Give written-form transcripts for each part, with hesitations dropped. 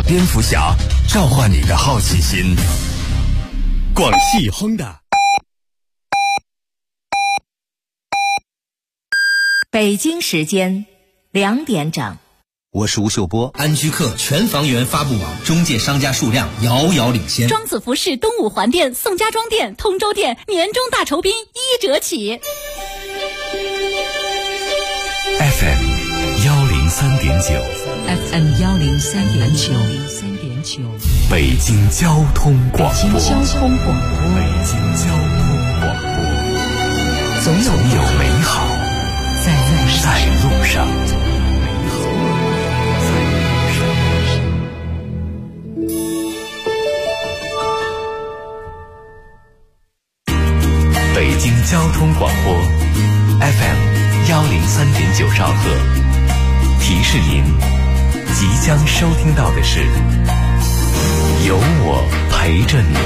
蝙蝠侠，召唤你的好奇心。广汽亨达。 北京时间2点整。 我是吴秀波。 安居客全房源发布网中介商家数量遥遥领先。 庄子服饰东五环店、宋家庄店、通州店年终大酬宾1折起。 FM 103.9 FM 103.9 北京交通广播。 北京交通广播。总有美好在路上。北京交通广播 FM 103.9兆赫，提示您即将收听到的是有我陪着你。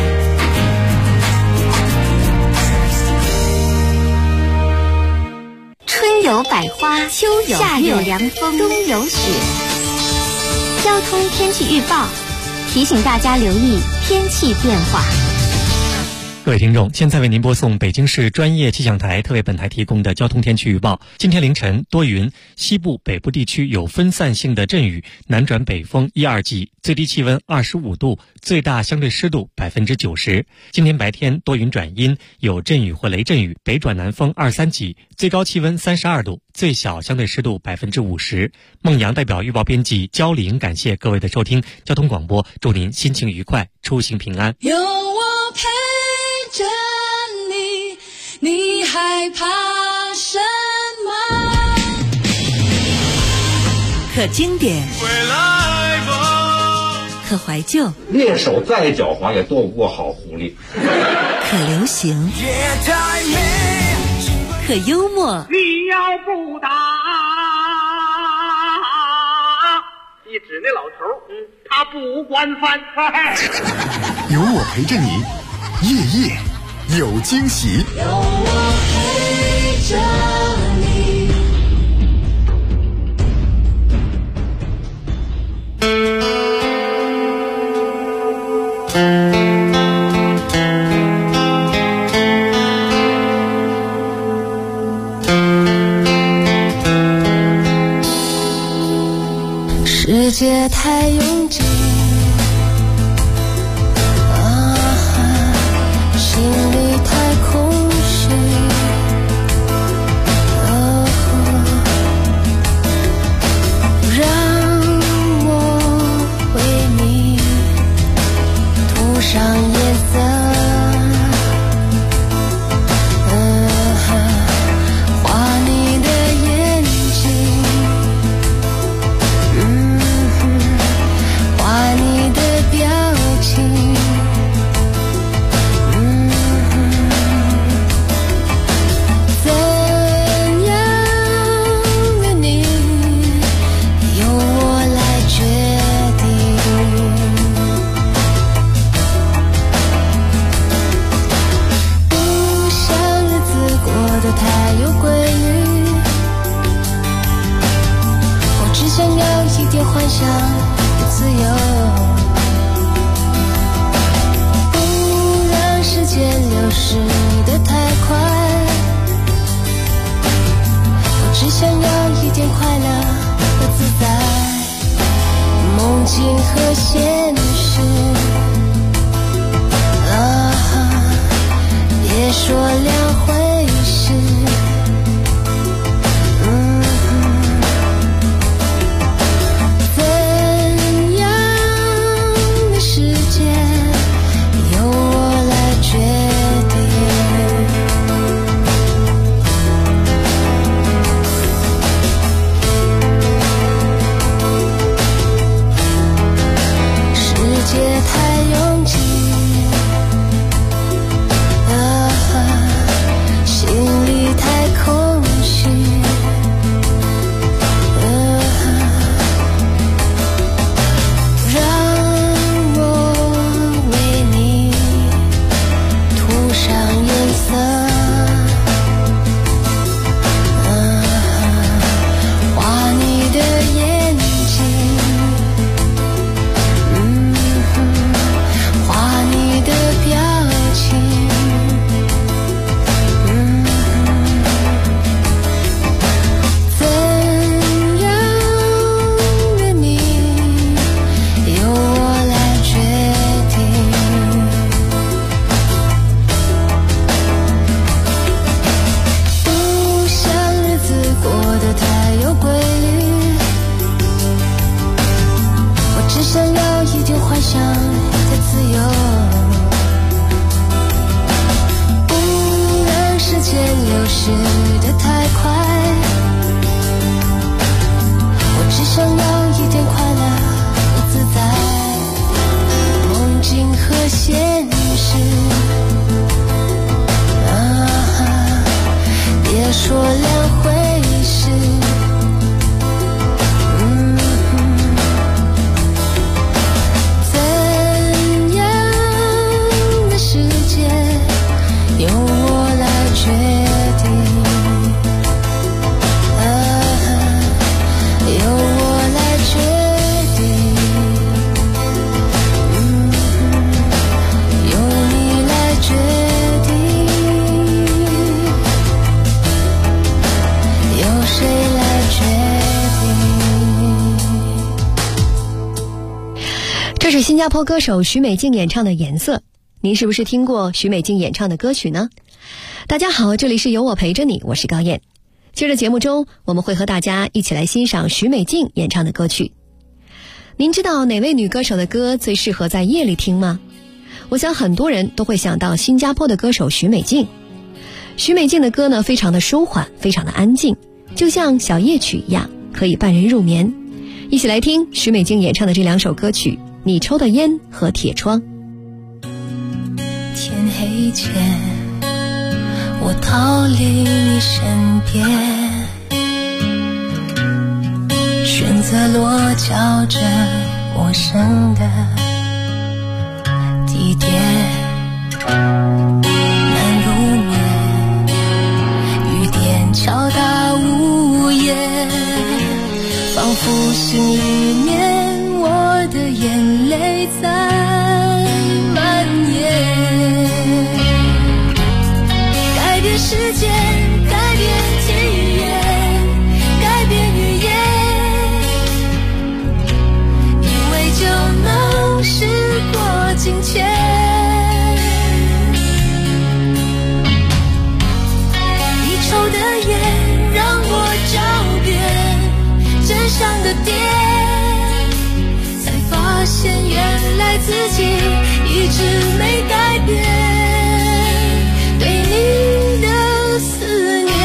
春有百花，秋有夏有凉风，冬有雪。交通天气预报提醒大家留意天气变化。 各位听众，现在为您播送北京市专业气象台特为本台提供的交通天气预报。今天凌晨多云，西部、北部地区有分散性的阵雨，南转北风1、2级，最低气温25度，最大相对湿度90%。今天白天多云转阴，有阵雨或雷阵雨，北转南风2、3级，最高气温32度，最小相对湿度50%。孟阳代表预报编辑焦玲感谢各位的收听，交通广播祝您心情愉快，出行平安。 有我陪着你，你害怕什么？ 可经典，可怀旧， 猎手再狡猾也斗不过好狐狸。 可流行，可幽默。 你要不打，一指那老头，他不管饭菜。 有我陪着你，夜夜有惊喜。 有我陪着你。世界太拥挤，心里太空虚，让我为你涂上颜色，画你的眼睛，画你的表情，怎样的你由我来决定。不想日子过得太有规律，我只想要一点幻想的自由，不让时间流逝得太快，我只想要一点快乐和自在，梦境和现实，别说两回事。怎样的世界由我来决定。世想要一点幻想的自由，不让时间流逝得太快，我只想要一点快乐和自在，梦境和现实别说两回事，怎样的世界由我来决定，由我来决定，由你来决定，由谁来决定。 这是新加坡歌手许美静演唱的《颜色》，您是不是听过许美静演唱的歌曲呢？大家好，这里是有我陪着你，我是高燕。接着节目中，我们会和大家一起来欣赏许美静演唱的歌曲。您知道哪位女歌手的歌最适合在夜里听吗？我想很多人都会想到新加坡的歌手许美静。许美静的歌呢，非常的舒缓，非常的安静，就像小夜曲一样，可以伴人入眠。一起来听许美静演唱的这两首歌曲《你抽的烟》和《铁窗》。 天黑前我逃离你身边，选择落脚着陌生的地点，难入眠，雨点敲打屋檐，仿佛心里面我的眼泪在蔓延，改变时间，改变体验，改变语言，以为就能时过境迁，你抽的烟让我找遍真相的点，才发现原来自己一直没改变对你的思念。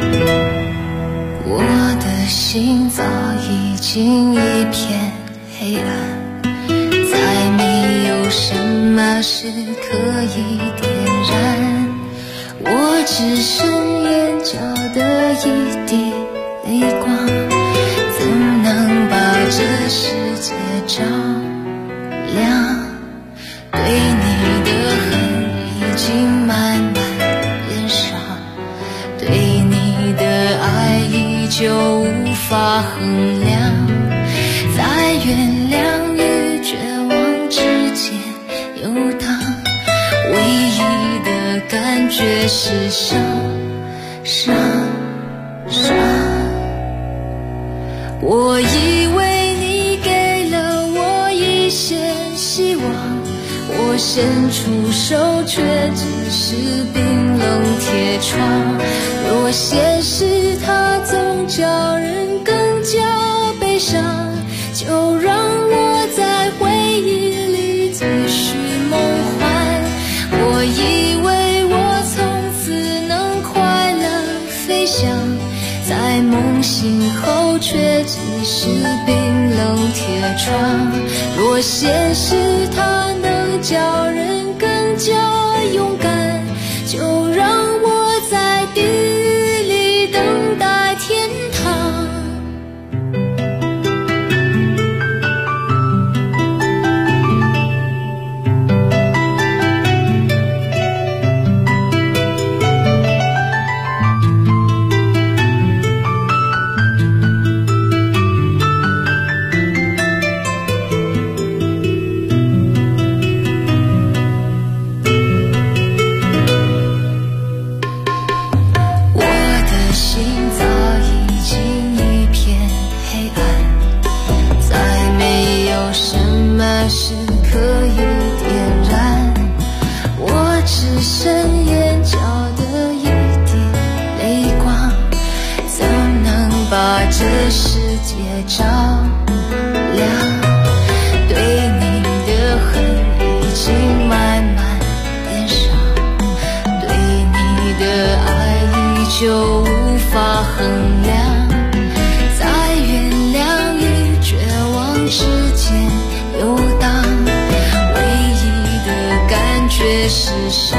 我的心早已经一片黑暗，再没有什么是可以点燃，我只剩眼角的一滴泪光，怎能把这世界照亮？对你的恨已经慢慢变少，对你的爱依旧无法衡量，在原谅与绝望之间游荡，唯一的感觉是伤。我以为你给了我一些希望，我伸出手却只是冰冷铁窗，若现实它总叫人更加悲伤，就让我在回忆里继续梦幻。我以为我从此能快乐飞翔，在梦醒后却只是冰冷铁窗，若现实它能叫人更加勇敢，就让我在地狱里等待天堂。这世界照亮，对你的恨已经慢慢变少，对你的爱依旧无法衡量，在原谅与绝望之间游荡，唯一的感觉是伤。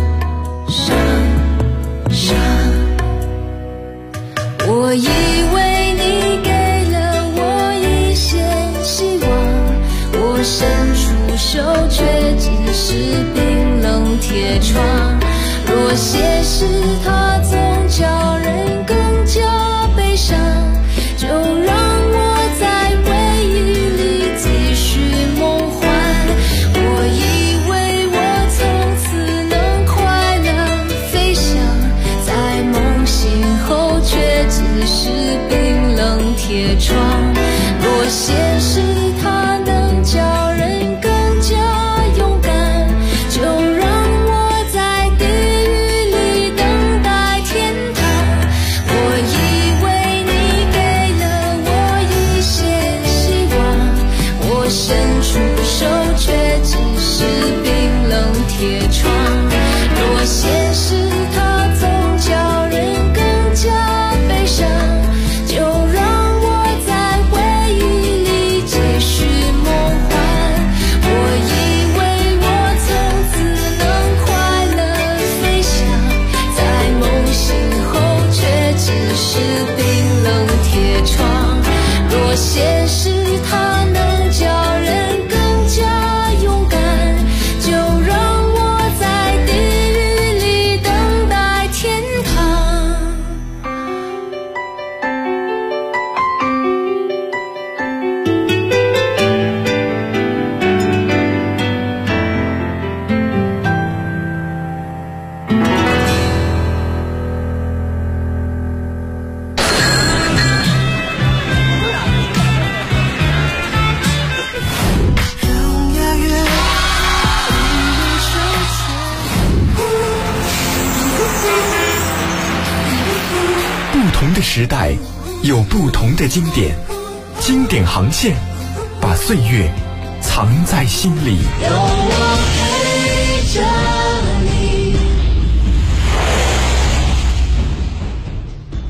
我以为你给了我一些希望，我伸出手却只是冰冷铁窗，若现实它总叫人更加悲伤，就让我在回忆里继续梦幻。我以为我从此能快乐飞翔，在梦醒后却只是冰冷铁窗，若现实它能叫人更加勇敢，就让我在地狱里等待天堂。我以为你给了我一些希望，我伸出手却只是冰冷铁窗，若现实它总叫人更加悲伤，就让我在回忆里继续梦幻。我以为我从此能快乐飞翔，在梦醒后却只是冰冷铁窗，若现实它能叫人更加勇敢，就让我在地狱里等待天堂。 不同的时代有不同的经典，经典航线把岁月藏在心里。 有我陪着你。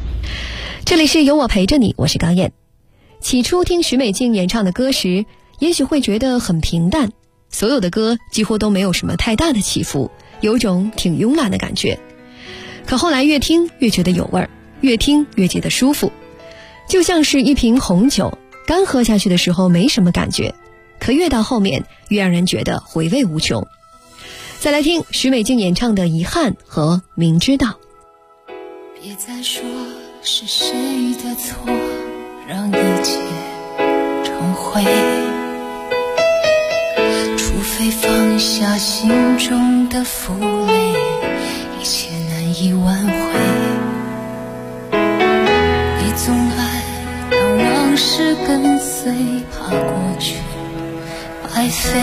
这里是有我陪着你，我是高燕。起初听许美静演唱的歌时，也许会觉得很平淡，所有的歌几乎都没有什么太大的起伏，有种挺慵懒的感觉。可后来越听越觉得有味儿，越听越觉得舒服，就像是一瓶红酒，刚喝下去的时候没什么感觉，可越到后面越让人觉得回味无穷。再来听许美静演唱的《遗憾》和《明知道》。 别再说是谁的错，让一切成灰，除非放下心中的负累，一切难以挽回。你总爱让往事跟随，怕过去白费。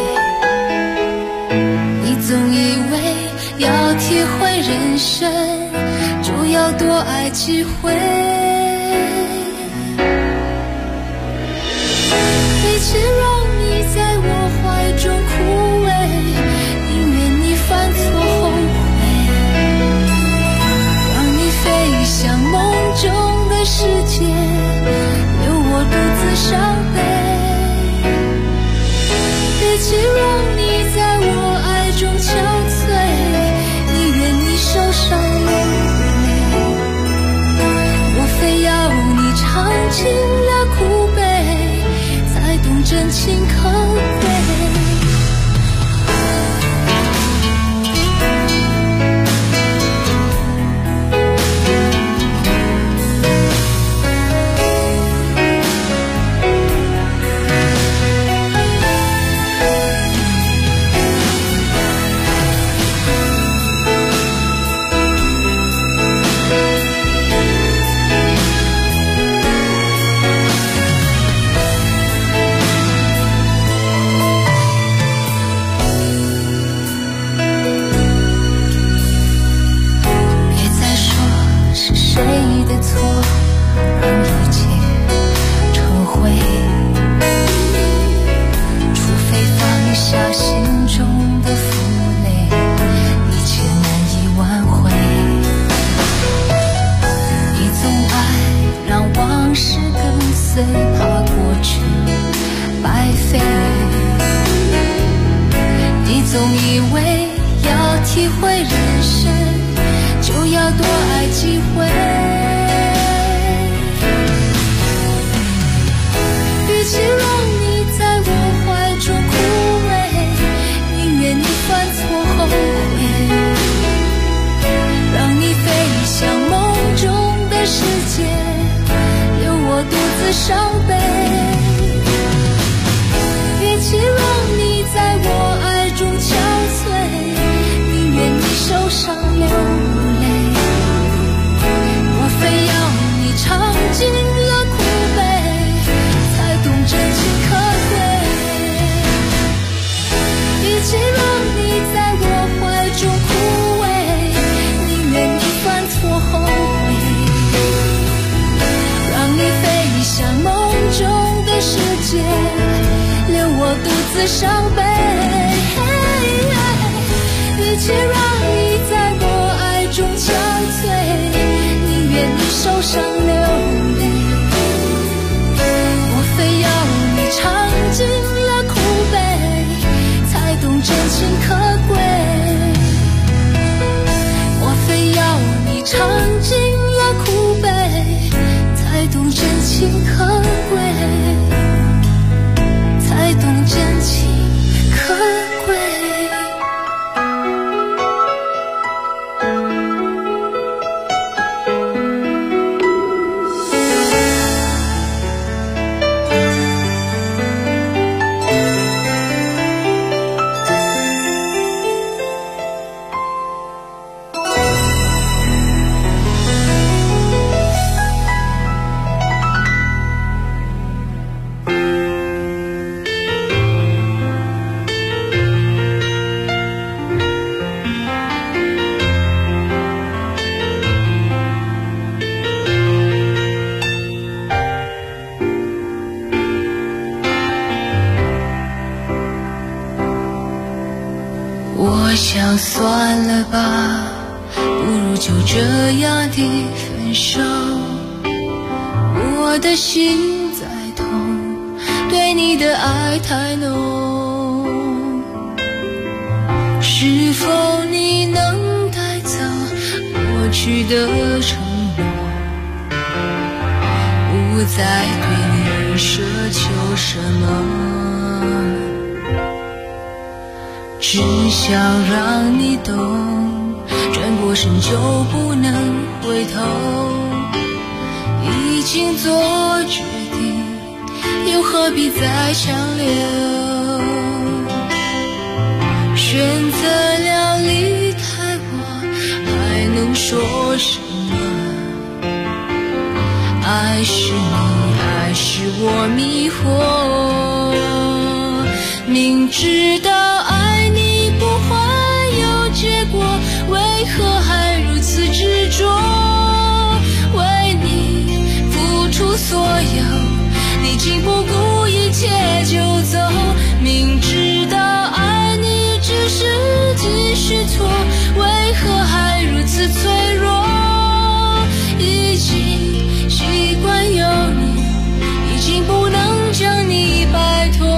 你总以为要体会人生，就要多爱几回。与其让你在我怀中枯萎，宁愿你犯错后悔，让你飞向梦中的世界，留我独自伤悲。与其让你在我爱中憔悴，宁愿你受伤流泪，我非要你尝尽了苦悲，才懂真情可贵。我想算了吧，不如就这样的分手。 我的心在痛，对你的爱太浓，是否你能带走过去的承诺，不再对你奢求什么，只想让你懂，转过身就不能回头，已经做决定，又何必再强留，选择了离开我，还能说什么，爱是你，爱是我迷惑，明知道爱你不会有结果，为何还如此执着，为你付出所有，你竟不顾一切就走，明知道爱你只是继续错，为何还如此脆弱，已经习惯有你，已经不能将你摆脱。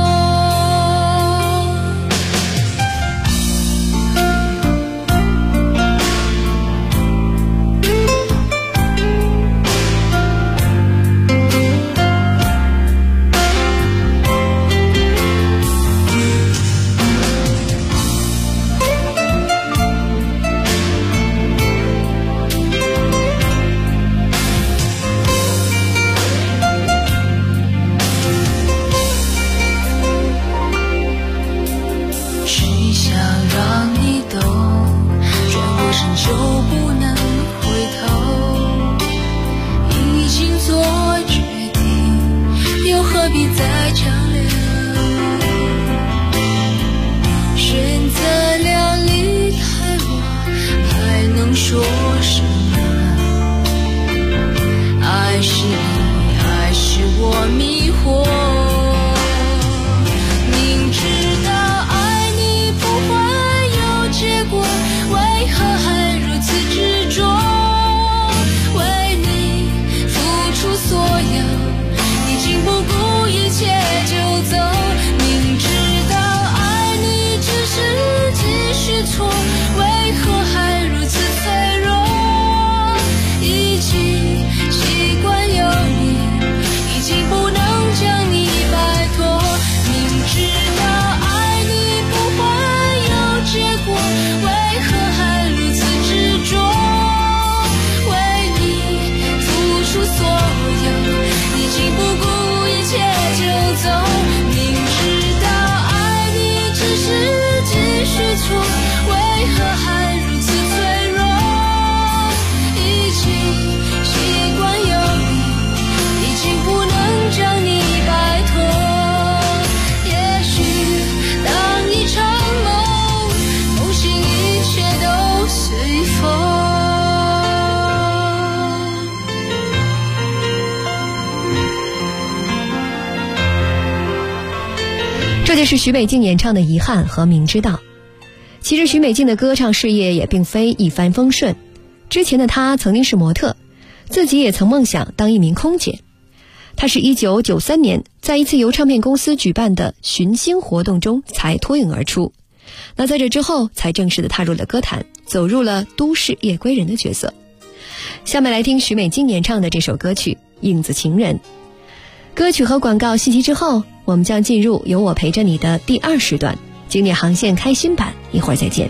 这就是许美静演唱的《遗憾》和《明知道》。其实许美静的歌唱事业也并非一帆风顺，之前的她曾经是模特，自己也曾梦想当一名空姐。她是1993年在一次由唱片公司举办的寻星活动中才脱颖而出，那在这之后才正式的踏入了歌坛，走入了都市夜归人的角色。下面来听许美静演唱的这首歌曲《影子情人》。歌曲和广告信息之后，我们将进入有我陪着你的第2时段，经典航线开心版，一会儿再见。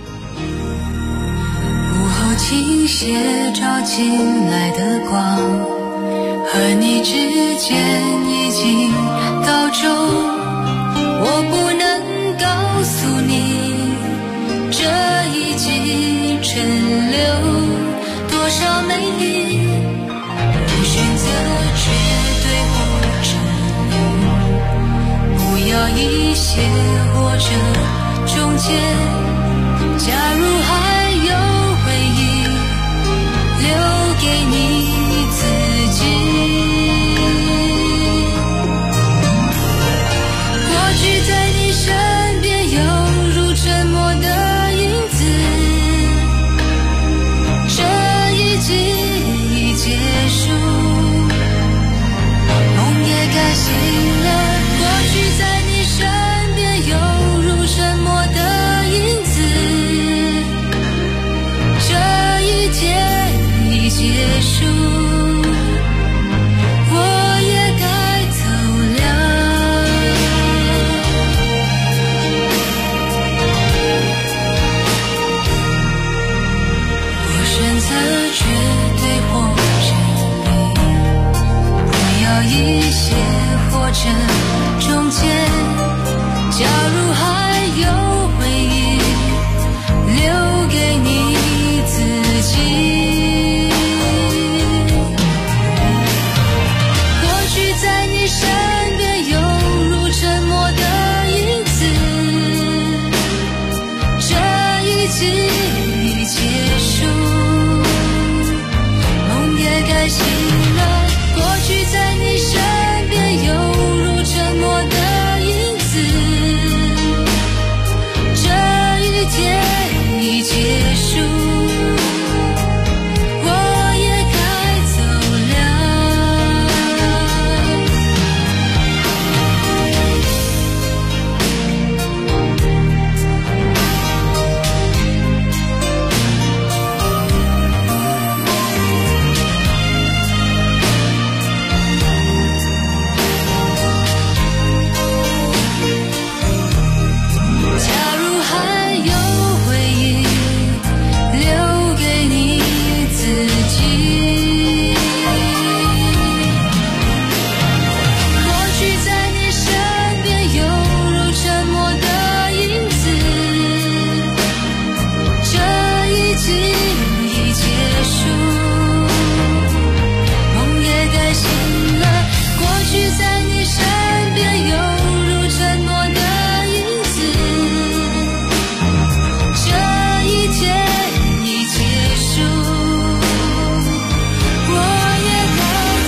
午后倾斜照进来的光，和你之间已经告终，我不能告诉你，这一季沉流多少美丽，不选择绝对或者不要一些或者中间，假如还有回忆留给你自己，过去在你身边犹如沉默的影子，这一季已结束， 束，我也该走了。我选择绝对或真理，不要一些或者中间。假如还有回忆留给你自己，过去在你身边犹如沉默的影子，这一季已结束，梦也该醒了。过去在你身边犹如沉默的影子，这一天已结束，我也该走了。假如还有回忆留给你自己，过去在你身边犹如沉默的影子，这一季已结束，梦也该醒了。过去在你身边犹如沉默的影子，这一天已结束，我也该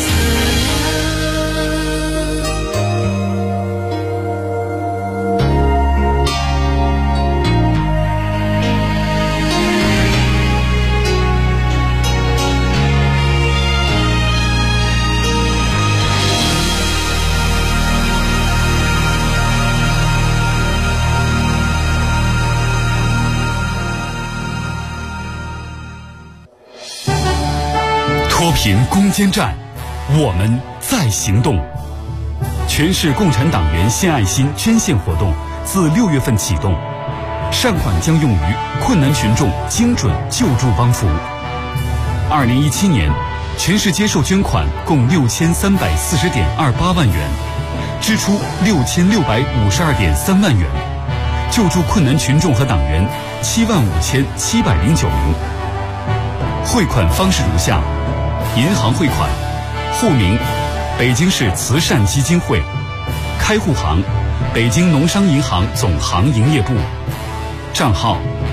脱贫攻坚战，我们在行动。全市共产党员献爱心捐献活动自6月份启动，善款将用于困难群众精准救助帮扶。2017年，全市接受捐款共6340.28万元，支出6652.3万元，救助困难群众和党员75709名。汇款方式如下：银行汇款，户名北京市慈善基金会，开户行北京农商银行总行营业部，账号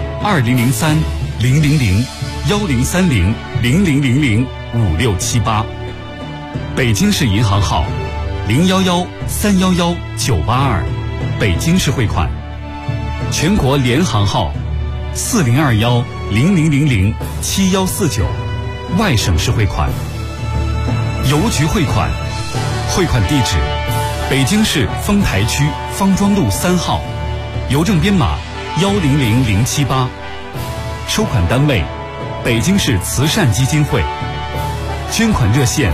2030-000-1030-0000-5678，北京市银行号011-311-982，北京市汇款，全国联行号4021-0000-7149，外省市汇款。邮局汇款，汇款地址北京市丰台区方庄路3号，邮政编码100078，收款单位北京市慈善基金会，捐款热线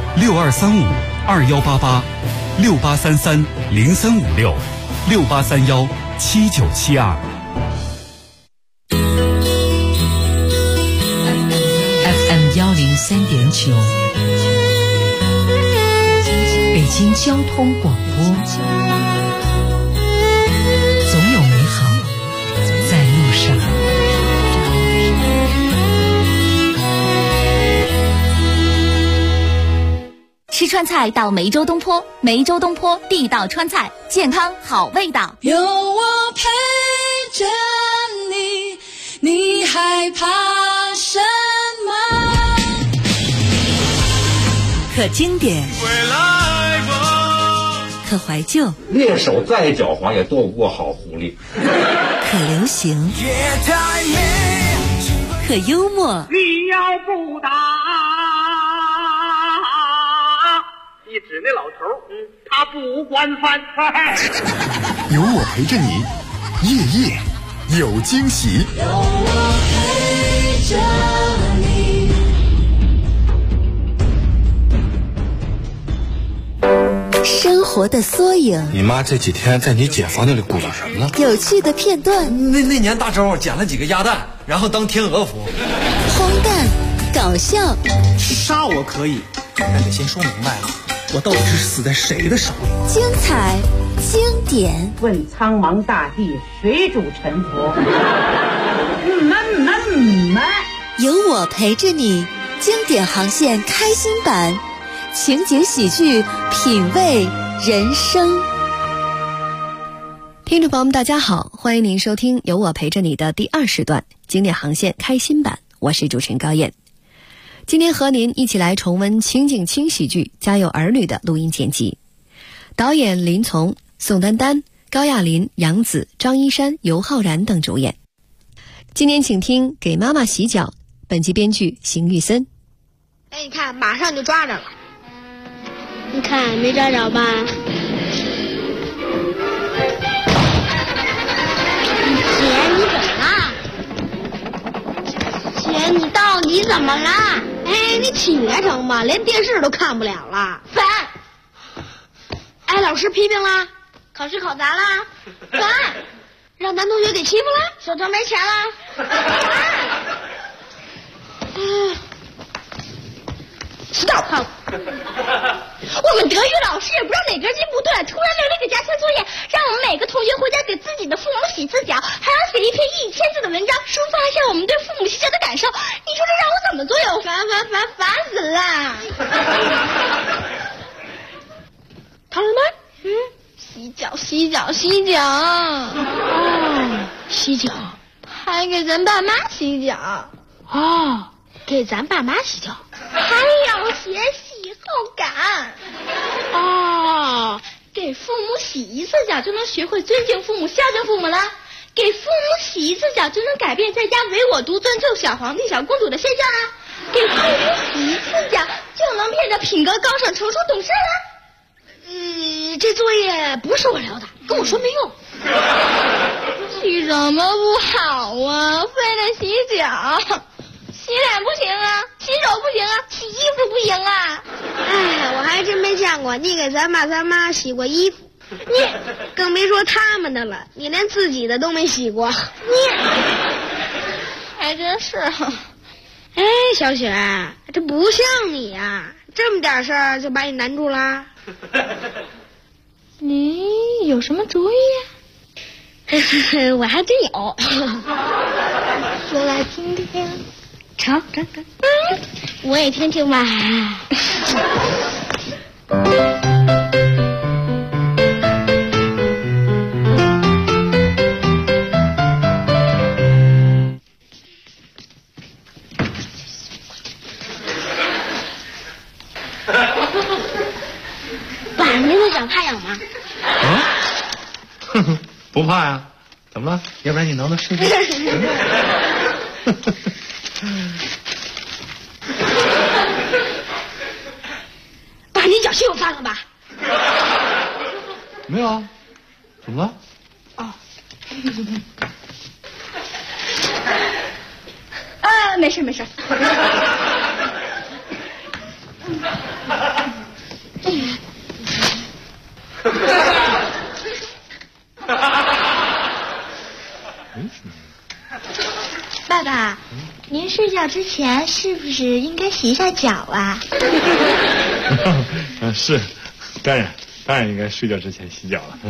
6235-2833-0356-6831-7972。 103.9，北京交通广播，总有美好在路上。 吃川菜到梅州东坡，梅州东坡地道川菜，健康好味道。 有我陪着你，你害怕什么？ 可经典，可怀旧， 猎手再狡猾也斗不过好狐狸。 可流行，可幽默。 你要不打，你指那老头，他不管饭。 有我陪着你，夜夜有惊喜。 有我陪着你， 活的缩影。 你妈这几天在你姐房间里鼓捣什么呢？ 有趣的片段。 那年大周捡了几个鸭蛋，然后当天鹅服。 荒诞，搞笑。 杀我可以，但得先说明白了，我到底是死在谁的手里？ 精彩，经典。 问苍茫大地，谁主沉浮？ 有我陪着你，经典航线开心版，情景喜剧，品味人生。 听众朋友们大家好，欢迎您收听有我陪着你的第2时段经典航线开心版，我是主持人高燕。今天和您一起来重温情景轻喜剧《家有儿女》的录音剪辑，导演林从、宋丹丹、高亚麟、杨紫、张一山、尤浩然等主演。今天请听《给妈妈洗脚》，本集编剧邢玉森。 哎，你看，马上就抓着了。你看，没抓着吧？姐，你怎么了？姐，你到底怎么了？哎，你起来成吧，连电视都看不了了。烦！挨老师批评了，考试考砸了，烦！让男同学给欺负了，手头没钱了。Stop！ 我们德语老师也不知道哪根筋不对，突然留了一个家庭作业，让我们每个同学回家给自己的父母洗次脚，还要写一篇1000字的文章，抒发一下我们对父母洗脚的感受。你说这让我怎么做呀？我烦死了！唐人们，洗脚，洗脚，还给咱爸妈洗脚。哦，给咱爸妈洗脚，还要写洗后感。哦，给父母洗一次脚就能学会尊敬父母、孝敬父母了。给父母洗一次脚就能改变在家唯我独尊、救小皇帝、小公主的现象啊。给父母洗一次脚就能变得品格高尚、成熟懂事了。这作业不是我留的，跟我说没用。洗什么不好啊？非得洗脚，洗脸不行啊，洗手不行啊，洗衣服不行啊。哎，我还真没见过你给咱爸咱妈洗过衣服，你更别说他们的了，你连自己的都没洗过，你还真是。哎，小雪，这不像你呀，这么点事儿就把你难住了。你有什么主意呀？我还真有。说来听听。成，我也听听吧。爸，您会长太阳吗？ 不怕呀，怎么了？要不然你挠挠试试。 爸，你脚气我犯了吧？ 没有啊，怎么了？ 哦，没事。爸爸，您睡觉之前是不是应该洗一下脚啊？ 是，当然应该睡觉之前洗脚了。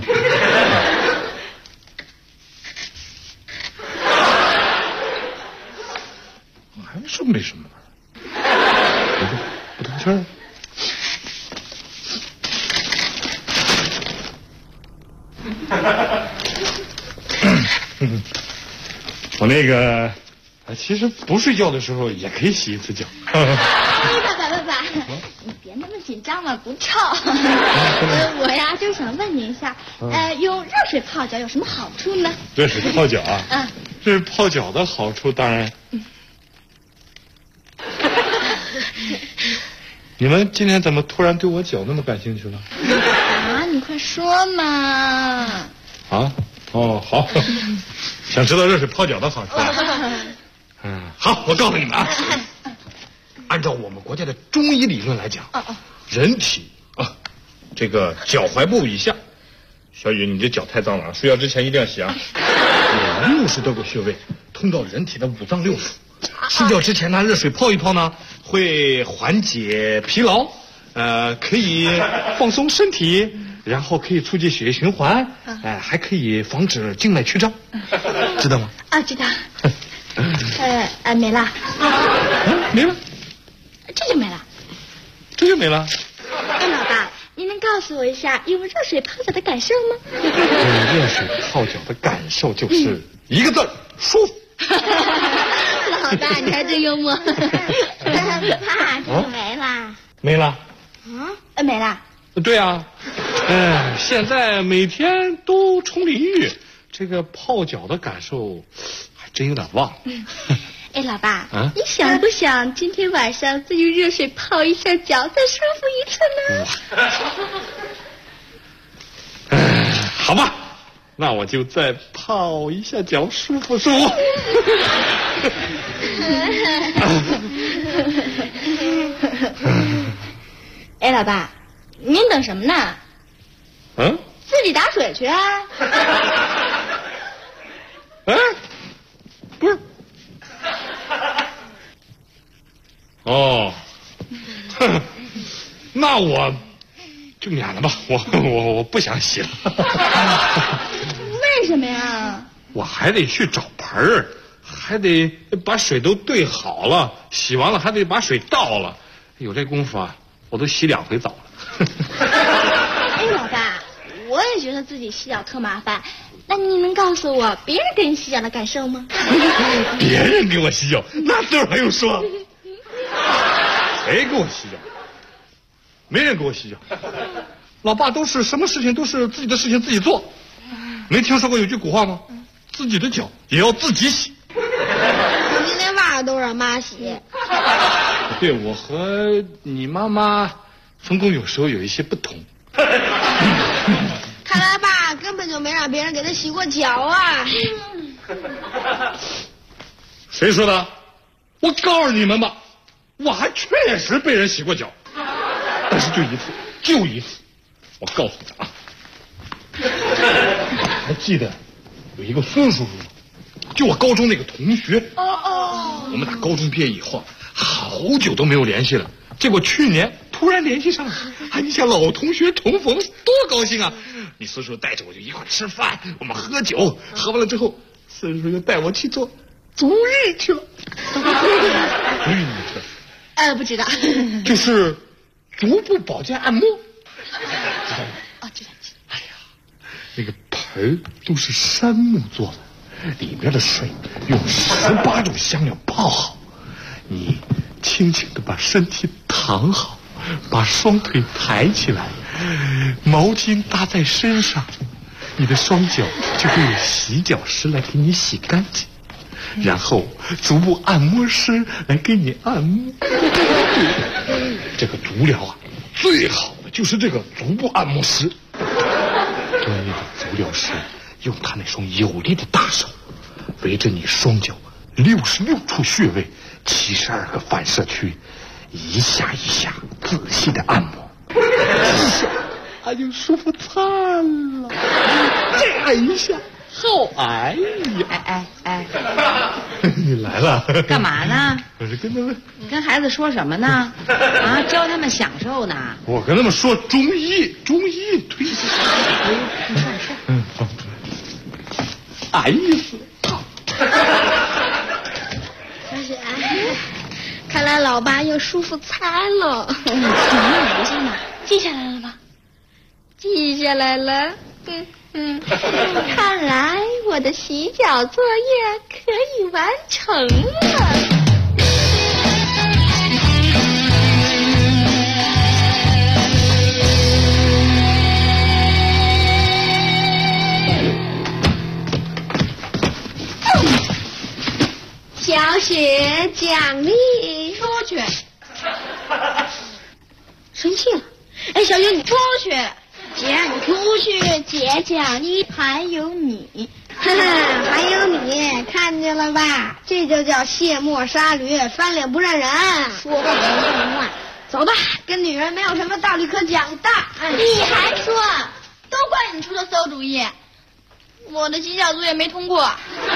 我还说没什么呢，不通气儿。我那个其实不睡觉的时候也可以洗一次脚。 爸，你别那么紧张嘛，不臭。我呀就想问您一下，用热水泡脚有什么好处呢？ 热水泡脚啊？这泡脚的好处当然。你们今天怎么突然对我脚那么感兴趣了？ 啊，你快说嘛！ 啊？哦，好，想知道热水泡脚的好处。好，我告诉你们啊，按照我们国家的中医理论来讲，人体这个脚踝部以下。小雨，你这脚太脏了，睡觉之前一定要洗啊。有60多个穴位，通到人体的5脏6腑。睡觉之前拿热水泡一泡呢，会缓解疲劳，可以放松身体，然后可以促进血液循环，还可以防止静脉曲张，知道吗？ 啊，知道。没了。 没了。 这就没了。 这就没了。 老爸，您能告诉我一下用热水泡脚的感受吗？ 用热水泡脚的感受就是一个字：舒服。 老大，你还真幽默。爸，这就没了。 没了。 没了。 对啊。现在每天都冲淋浴，这个泡脚的感受还真有点忘了。 老爸，你想不想今天晚上再用热水泡一下脚，再舒服一次呢？好吧，那我就再泡一下脚，舒服舒服。 老爸，您等什么呢？自己打水去啊。 不是。那我就免了吧，我不想洗了。 为什么呀？ 我还得去找盆儿，还得把水都兑好了，洗完了还得把水倒了，有这功夫啊，我都洗2回澡了。 老大，我也觉得自己洗脚特麻烦，那你能告诉我别人给你洗脚的感受吗？ 别人给我洗脚，那字儿还用说？谁给我洗脚？没人给我洗脚。老爸都是什么事情都是自己的事情自己做。没听说过有句古话吗？自己的脚也要自己洗。 我今天袜子都让妈洗。 对，我和你妈妈分工有时候有一些不同。 看来爸根本就没让别人给他洗过脚啊。 谁说的？我告诉你们吧，我还确实被人洗过脚，但是就一次。我告诉你啊，还记得有一个孙叔叔吗？就我高中那个同学。我们打高中毕业以后，好久都没有联系了。结果去年突然联系上了，你想老同学重逢，多高兴啊！你孙叔带着我就一块吃饭，我们喝酒，喝完了之后，孙叔又带我去做足浴去了。足浴你知道？ 不知道。 就是足部保健按摩。 知道。 哎呀，那个盆都是杉木做的，里边的水用18种香料泡好，你轻轻地把身体躺好，把双腿抬起来，毛巾搭在身上，你的双脚就会有洗脚师来给你洗干净，然后足部按摩师来给你按摩。这个足疗啊，最好的就是这个足部按摩师。专业的足疗师用他那双有力的大手，围着你双脚66处穴位，72个反射区，一下一下仔细的按摩，一下他就舒服惨了，这样一下好哎呀！你来了， 干嘛呢？ 我是跟他们。 你跟孩子说什么呢？啊，教他们享受呢。 我跟他们说中医推荐。哎呀！ 小雪，看来老爸又舒服惨了。 你留下呢？ 记下来了吧？记下来了。看来我的洗脚作业可以完成了。小雪奖励出去。生气了？小雪你出去。姐，你出去，姐奖励还有你，还有你，看见了吧？这就叫卸磨杀驴，翻脸不认人。说话没用话。 走吧，跟女人没有什么道理可讲的。你还说，都怪你出的馊主意。我的洗脚作业没通过。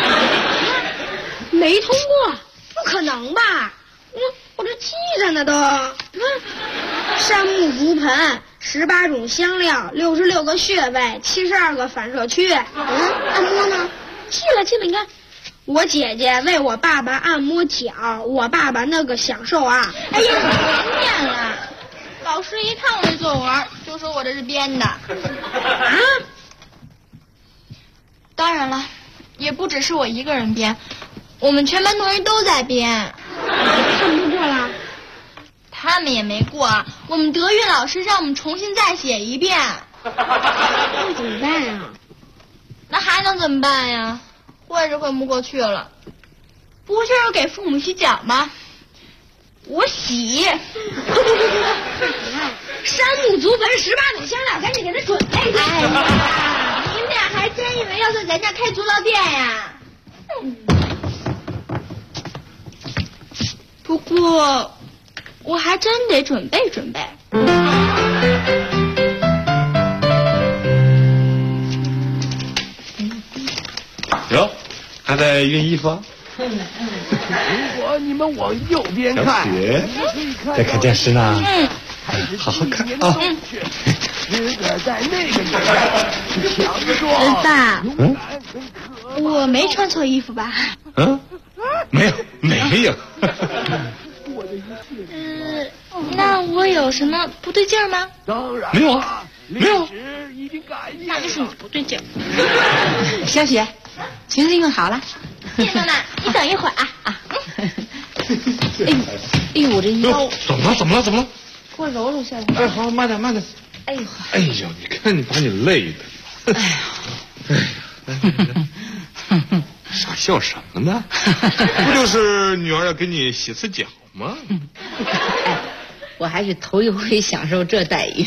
没通过？不可能吧？我这记着呢都。山木竹盆，18种香料，66个穴位，72个反射区。按摩呢？记了，你看。我姐姐为我爸爸按摩脚，我爸爸那个享受啊！哎呀，别念了，老师一看我的作文就说我这是编的。啊？当然了，也不只是我一个人编，我们全班同学都在编。他们都过了？他们也没过，我们德育老师让我们重新再写一遍。那怎么办呀？那还能怎么办呀？混是混不过去了，不是要给父母洗脚吗？我洗。山木竹盆18种香料，赶紧给他准备去。哎呀，你们俩还真以为要在咱家开足疗店呀？不过我还真得准备准备。 哟，还在熨衣服啊？ 如果你们往右边看， 小雪在看电视呢。好好看啊！ 在那个抢着说。 爸，我没穿错衣服吧？ 没有。 那我有什么不对劲吗？ 当然没有啊，没有。 那就是你不对劲。 小雪，裙子用好了。 叶总呢？你等一会儿啊。哎呦，我这腰怎么了？ 给我揉揉下来。 哎，好，慢点。哎呦，你看你把你累的。傻笑什么呢？不就是女儿要给你洗次脚吗？ 我还是头一回享受这待遇。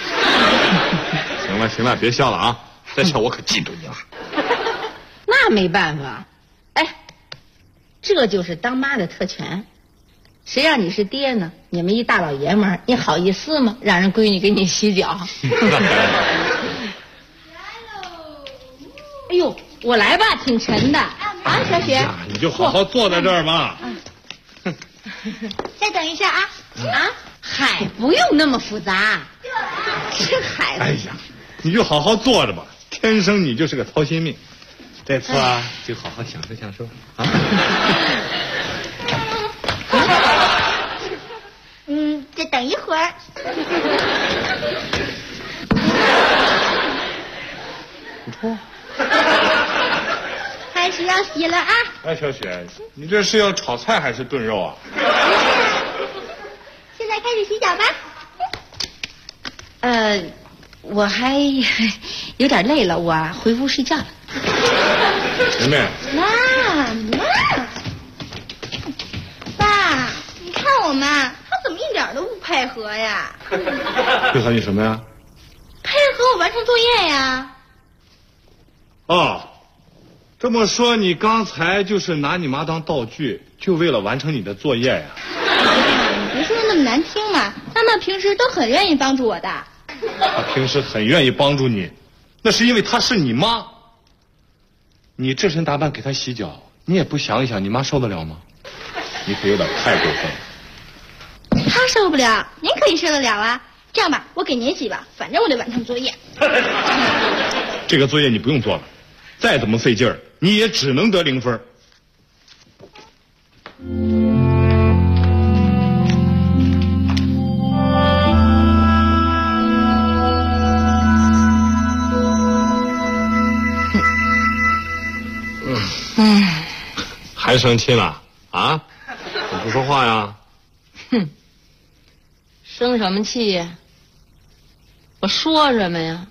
行了，别笑了啊！再笑我可嫉妒你了。 那没办法，这就是当妈的特权。谁让你是爹呢？你们一大老爷们儿，你好意思吗？让人闺女给你洗脚。哎呦，我来吧，挺沉的啊，小雪。 你就好好坐在这儿吧。 再等一下啊。 嗨，不用那么复杂。这孩子。 哎呀，你就好好坐着吧，天生你就是个操心命。这次啊，就好好享受啊。 再等一会儿。 不错。 开始要洗了啊！ 哎，小雪，你这是要炒菜还是炖肉啊？ 现在开始洗脚吧。 我还有点累了，我回屋睡觉了。 妹妹。 妈，爸，你看我妈，她怎么一点都不配合呀？ 配合你什么呀？ 配合我完成作业呀。 这么说你刚才就是拿你妈当道具，就为了完成你的作业呀？ 你别说的那么难听嘛，妈妈平时都很愿意帮助我的。 她平时很愿意帮助你，那是因为她是你妈。你这身打扮给她洗脚，你也不想一想你妈受得了吗？你可有点太过分了。 她受不了，您可以受得了啊。这样吧，我给您洗吧，反正我得完成作业。 这个作业你不用做了，再怎么费劲儿，你也只能得0分。还生气了啊？你不说话呀？ 哼，生什么气呀？我说什么呀？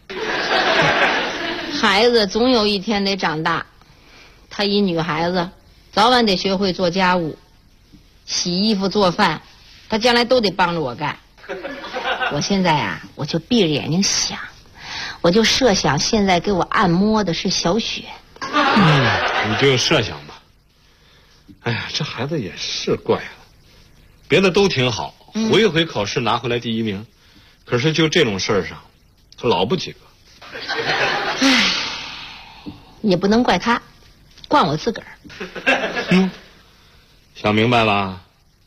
孩子总有一天得长大，她一女孩子，早晚得学会做家务，洗衣服做饭，她将来都得帮着我干。我现在啊，我就闭着眼睛想，我就设想现在给我按摩的是小雪。 你就设想吧。哎呀，这孩子也是怪了，别的都挺好， 回回考试拿回来第1名，可是就这种事儿上，他老不及格。 唉，也不能怪他，怪我自个儿。 想明白了？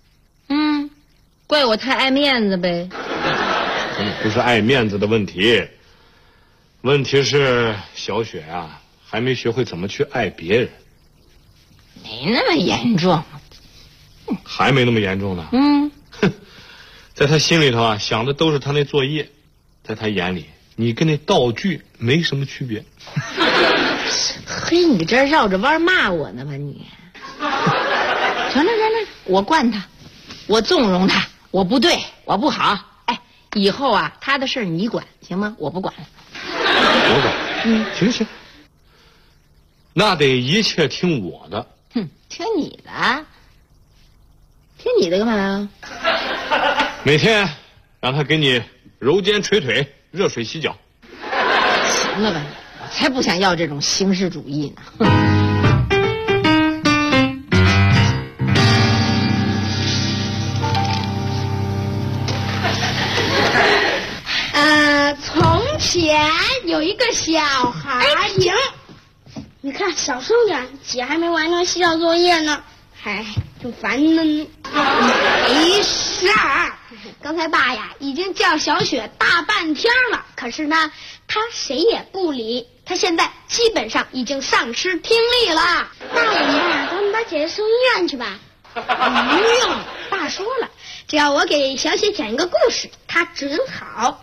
怪我太爱面子呗。 不是爱面子的问题，问题是小雪啊，还没学会怎么去爱别人。 没那么严重。 还没那么严重呢。在他心里头啊，想的都是他那作业，在他眼里，你跟那道具没什么区别。 嘿，你这绕着弯骂我呢吗你？行了，我惯他，我纵容他，我不对，我不好。哎，以后啊，他的事儿你管行吗？我不管了。 我管。行，那得一切听我的。 听你的？听你的干嘛呀？ 每天让他给你揉肩捶腿，热水洗脚。 行了吧，我才不想要这种形式主义呢。 从前有一个小孩。停！你看，小声点，姐还没完成洗脚作业呢，还挺烦呢。没事儿，刚才爸呀已经叫小雪大半天了，可是呢，他谁也不理，他现在基本上已经丧失听力了。那怎么办？咱们把姐姐送医院去吧。不用，爸说了，只要我给小雪讲一个故事，她准好。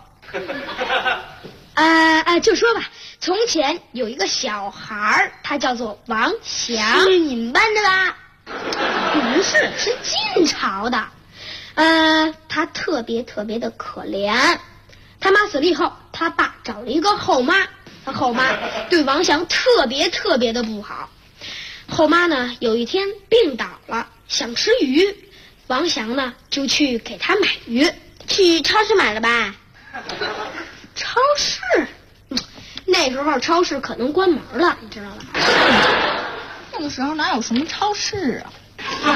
就说吧，从前有一个小孩，他叫做王祥。是你们班的吧？不是，是晋朝的。他特别的可怜。他妈死了以后，他爸找了一个后妈，他后妈对王祥特别的不好。后妈呢，有一天病倒了，想吃鱼，王祥呢就去给他买鱼，去超市买了吧？超市？那时候超市可能关门了，你知道吧？那个时候哪有什么超市啊？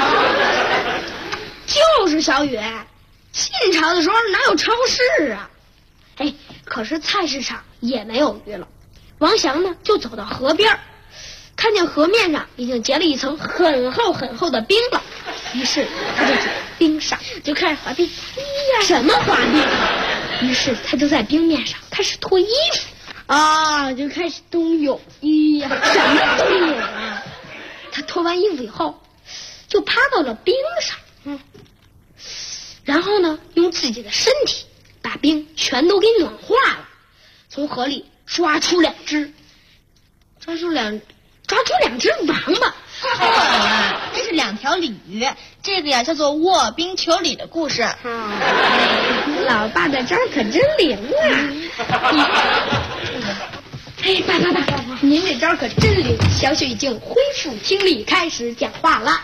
就是小雨，晋朝的时候哪有超市啊？哎，可是菜市场也没有鱼了。王祥呢就走到河边，看见河面上已经结了一层很厚的冰了，于是他就在冰上就开始滑冰。哎呀，什么滑冰？于是他就在冰面上开始脱衣服。就开始冬泳。什么冬泳啊？他脱完衣服以后，就趴到了冰上，然后呢，用自己的身体把冰全都给暖化了，从河里抓出两只王八。这是2条鲤鱼，这个呀叫做卧冰求鲤的故事。老爸的招可真灵啊！哎，爸，您这招可真灵！小雪已经恢复听力，开始讲话了。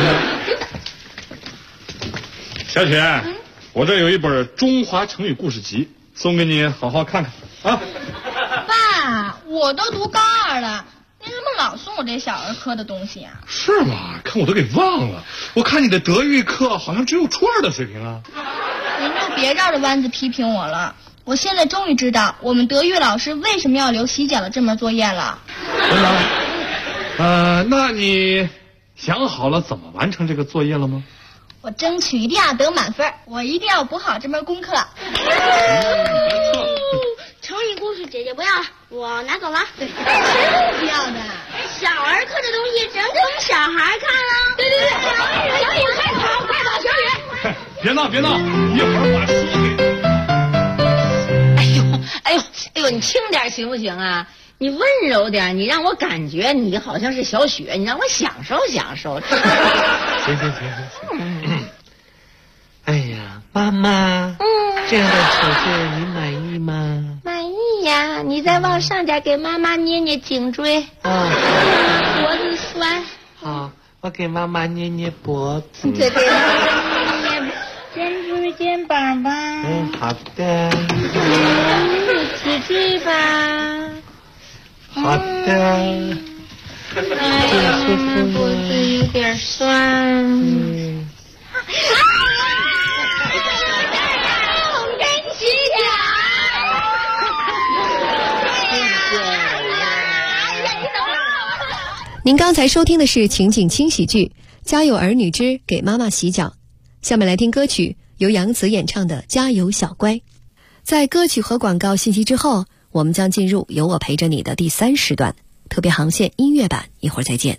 小雪，我这有一本《中华成语故事集》，送给你，好好看看啊。 爸，我都读高2了，您怎么老送我这小儿科的东西啊？ 是吗？看我都给忘了。我看你的德育课好像只有初2的水平啊。 您就别绕着弯子批评我了。我现在终于知道我们德育老师为什么要留洗脚的这门作业了。 真的？那你想好了怎么完成这个作业了吗？ 我争取一定要得满分，我一定要补好这门功课。成语故事姐姐不要了，我拿走了。对，真不要的。小儿科的东西只能给我们小孩看了。对，小雨快跑，小雨！ 别闹，一会儿把书给。 哎呦，你轻点行不行啊？你温柔点，你让我感觉你好像是小雪，你让我享受。行。 哎呀，妈妈，这样的手势你满意吗？ 满意呀，你再往上点，给妈妈捏捏颈椎。脖子酸。 好，我给妈妈捏捏脖子。 再给妈妈捏捏肩膀吧。 好的。 起嘴巴。 好的。 哎呀，脖子有点酸。 您刚才收听的是情景轻喜剧《家有儿女之给妈妈洗脚》，下面来听歌曲，由杨紫演唱的《加油小乖》。在歌曲和广告信息之后，我们将进入有我陪着你的第3时段，特别航线音乐版，一会儿再见。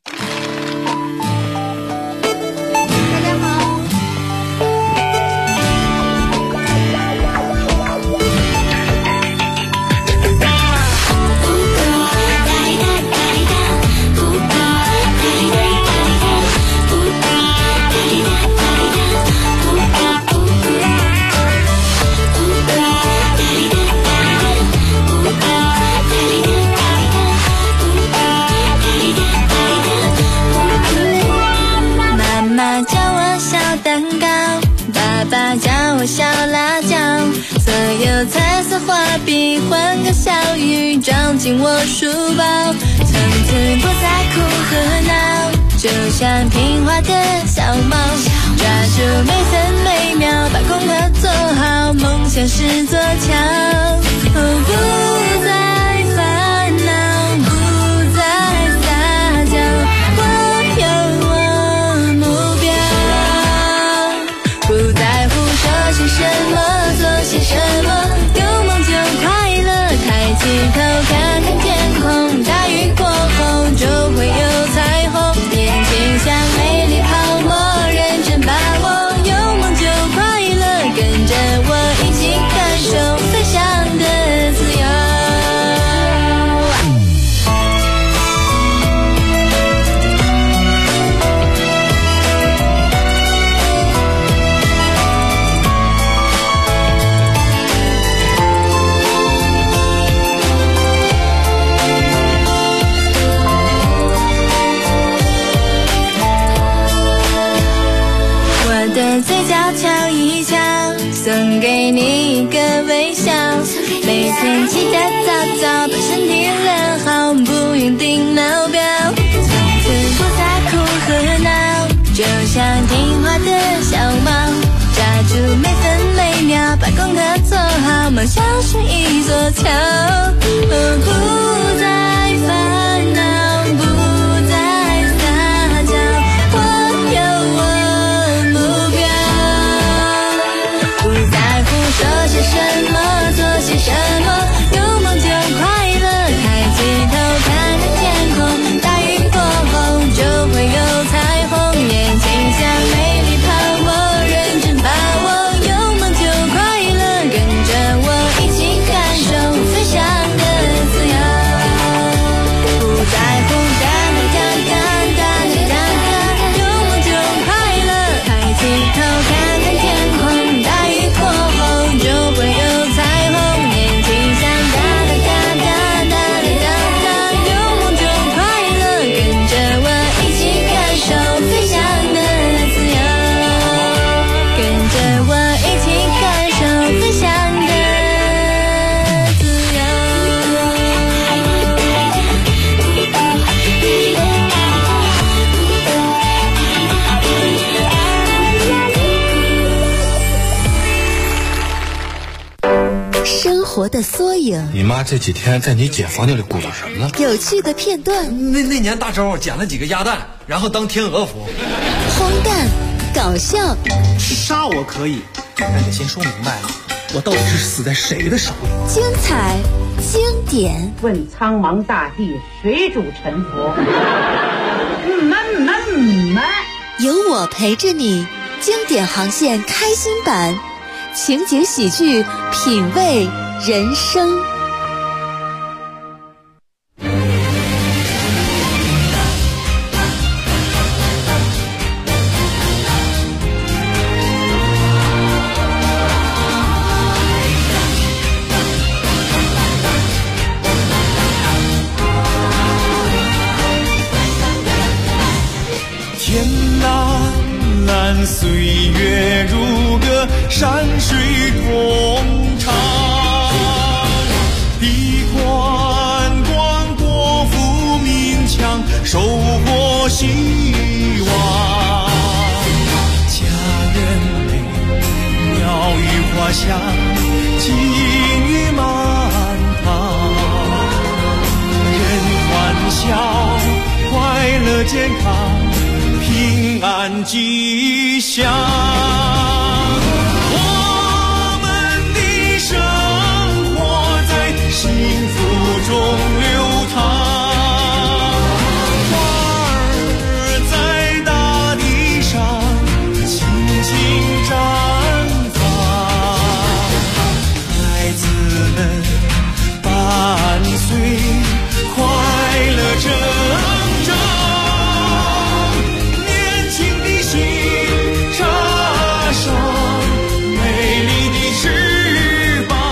小辣椒，所有彩色画笔换个小雨装进我书包，从此不再哭和闹，就像听话的小猫，抓住每分每秒，把功课做好，梦想是座桥，不再烦恼，不再撒娇，我有我目标，不在乎说些什么，做些什么，有梦就快乐，抬起头看看天空，大雨过后就会有彩虹，眼睛像美丽泡沫，认真把握，有梦就快乐，跟着我一起感受飞翔的自由。我的嘴角翘一翘，送给你一个微笑，每天起得早早，把身体练好，不用定目标，从此不再哭和闹，就像听话的小猫，抓住每分每秒，把功课做好，梦想是一座桥，不再烦恼，不再撒娇，我有我目标，不在乎说些什么，做些什么，有梦就快乐，抬起头看看天空，大雨过后就会有彩虹，眼睛像美丽泡沫，认真把握，有梦就快乐，跟着我一起感受飞翔的自由，不在乎哒啦哒哒哒啦哒哒，有梦就快乐，抬起头看看天空，大雨过后就会有彩虹，眼睛像哒啦哒哒哒啦哒哒，有梦就快乐，跟着我一起感受飞翔的自由，跟着我一起感受飞翔的自由。 生活的缩影， 你妈这几天在你姐房间里鼓捣什么呢？ 有趣的片段， 那年大周捡了几个鸭蛋，然后当天鹅服。 荒诞，搞笑， 杀我可以，但得先说明白了，我到底是死在谁的手里？ 精彩，经典。 问苍茫大地，谁主沉浮？ 有我陪着你，经典航线开心版，情景喜剧，品味人生。 天蓝蓝，岁月如歌，山水同长。地宽广，国富民强，收获希望。家园美，鸟语花香，金玉满堂。人欢笑，欢健康，平安吉祥。我们的生活在幸福中流淌。伴随快乐成长，年轻的心插上美丽的翅膀。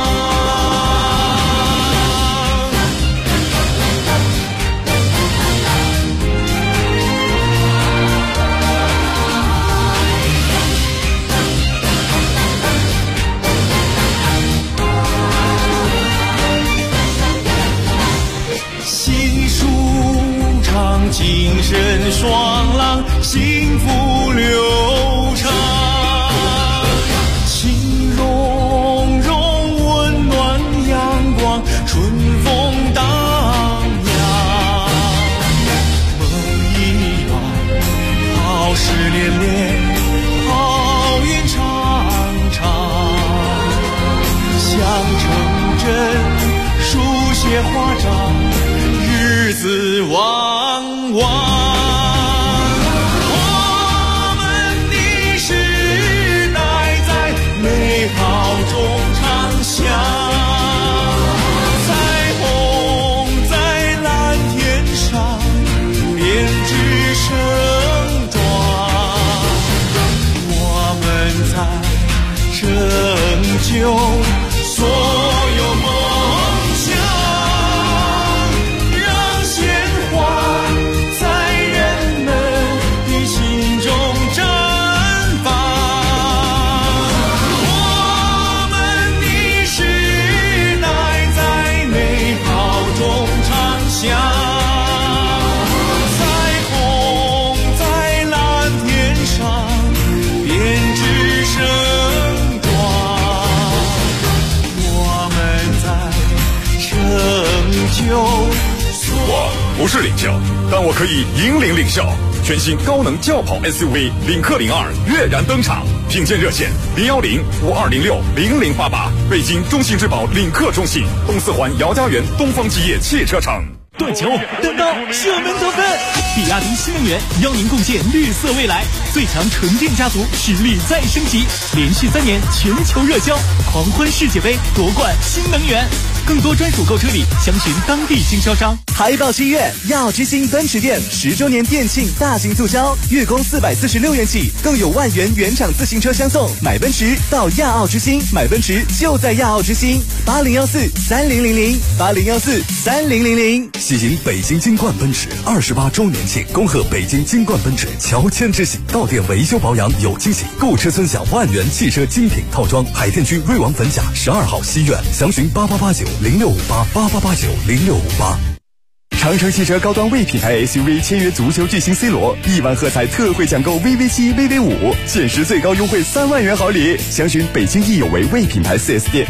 心舒畅，精神爽朗，幸福流畅，情融融，温暖阳光，春风荡漾，梦一圆，好事连连，好运常常，想成真，书写华章，日子旺旺。我们的时代在美好中长响，彩虹在蓝天上编织盛装，我们在拯救所有梦想。 我不是领教，但我可以引领领校。全新高能轿跑 SUV 领克02跃然登场，品鉴热线010-5206-0088，北京中信质保领克中信，东四环姚家园东方基业汽车城。 断球、单刀、射门得分，比亚迪新能源邀您共建绿色未来，最强纯电家族实力再升级，连续3年全球热销，狂欢世界杯夺冠新能源。更多专属购车礼，详询当地经销商。 海报7月，亚奥之星奔驰店10周年店庆大型促销，月供446元起，更有万元原厂自行车相送。买奔驰到亚奥之星，买奔驰就在亚奥之星。8014-3000，8014-3000。 喜迎北京金冠奔驰28周年庆，恭贺北京金冠奔驰乔迁之喜，到店维修保养有惊喜，购车尊享万元汽车精品套装。海淀区瑞王粉甲12号西苑，详询8889-0658，8889-0658。 长城汽车高端 V 品牌 SUV 签约足球巨星 C 罗，1万喝彩特惠抢购 VV7、VV5，限时最高优惠3万元好礼。详询北京益有为 V 品牌 4S 店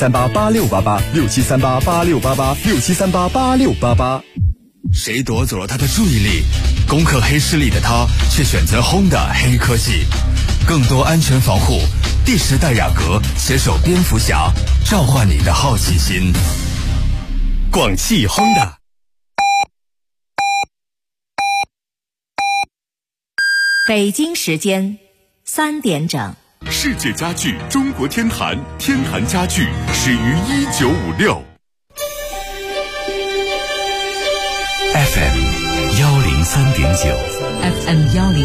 ，67388688，67388688，67388688。 谁夺走了他的注意力？攻克黑势力的他，却选择 Honda 黑科技。更多安全防护，第10代雅阁携手蝙蝠侠，召唤你的好奇心。 广汽 Honda。 北京时间3点整。 世界家具中国天坛，天坛家具始于1956。 FM 103.9 FM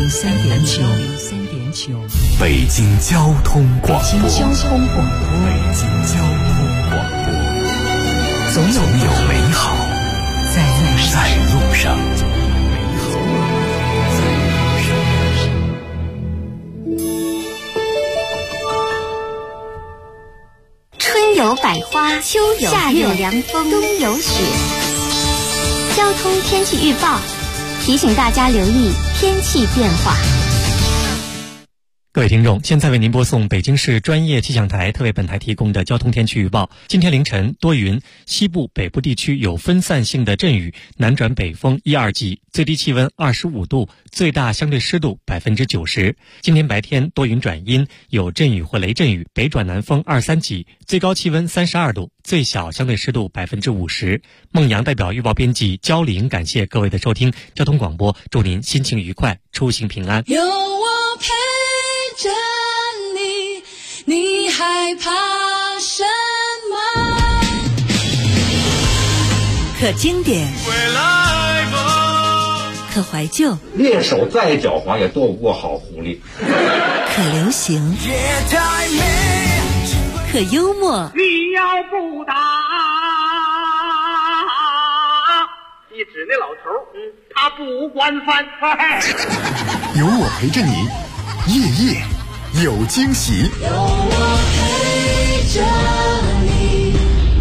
103.9， 北京交通广播， 北京交通广播， 北京交通广播，总有美好在路上。 春有百花，秋有夏有凉风，冬有雪。交通天气预报提醒大家留意天气变化。 各位听众，现在为您播送北京市专业气象台特为本台提供的交通天气预报。今天凌晨多云，西部、北部地区有分散性的阵雨，南转北风1、2级，最低气温25度，最大相对湿度90%。今天白天多云转阴，有阵雨或雷阵雨，北转南风2、3级，最高气温32度，最小相对湿度50%。孟阳代表预报编辑焦玲，感谢各位的收听。交通广播，祝您心情愉快，出行平安。 有我陪着你，你害怕什么？ 可经典，可怀旧， 猎手再狡猾也躲不过好狐狸。 可流行，可幽默。 你要不打，一指那老头，他不管饭。 有我陪着你，夜夜有惊喜。 有我陪着你。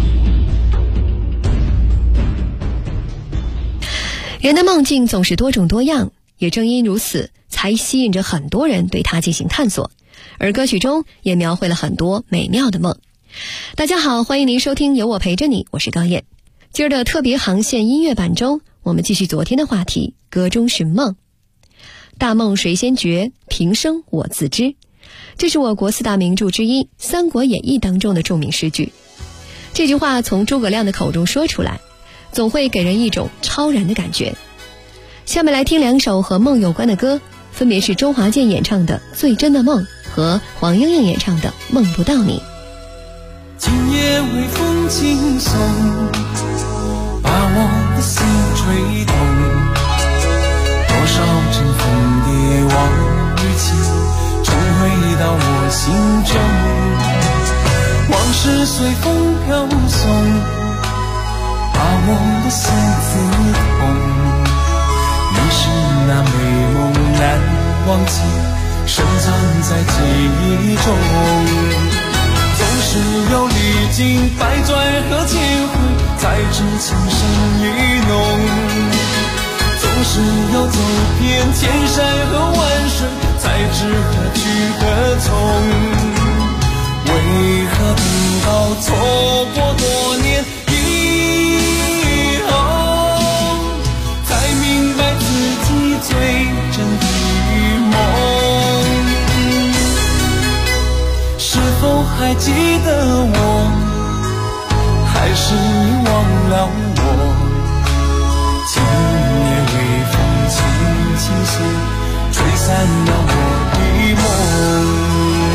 人的梦境总是多种多样，也正因如此，才吸引着很多人对它进行探索。而歌曲中也描绘了很多美妙的梦。大家好，欢迎您收听有我陪着你，我是高燕。今儿的特别航线音乐版中，我们继续昨天的话题，歌中寻梦。大梦谁先觉，平生我自知。这是我国4大名著之一《三国演义》当中的著名诗句。这句话从诸葛亮的口中说出来，总会给人一种超然的感觉。下面来听2首和梦有关的歌，分别是周华健演唱的《最真的梦》和黄莺莺演唱的《梦不到你》。 今夜微风轻送，把我的心吹动，多少尘封的往日情重回到我心中，往事随风飘送，把我的心刺痛。你是那美梦难忘记，深藏在记忆中。总是有历经百转和千回，才知情深意浓。总是有走遍千山和万水，才知何去何从。为何等到错过多年以后，才明白自己最真的梦？是否还记得我，还是你忘了我？今夜微风轻轻送，吹散了我的梦。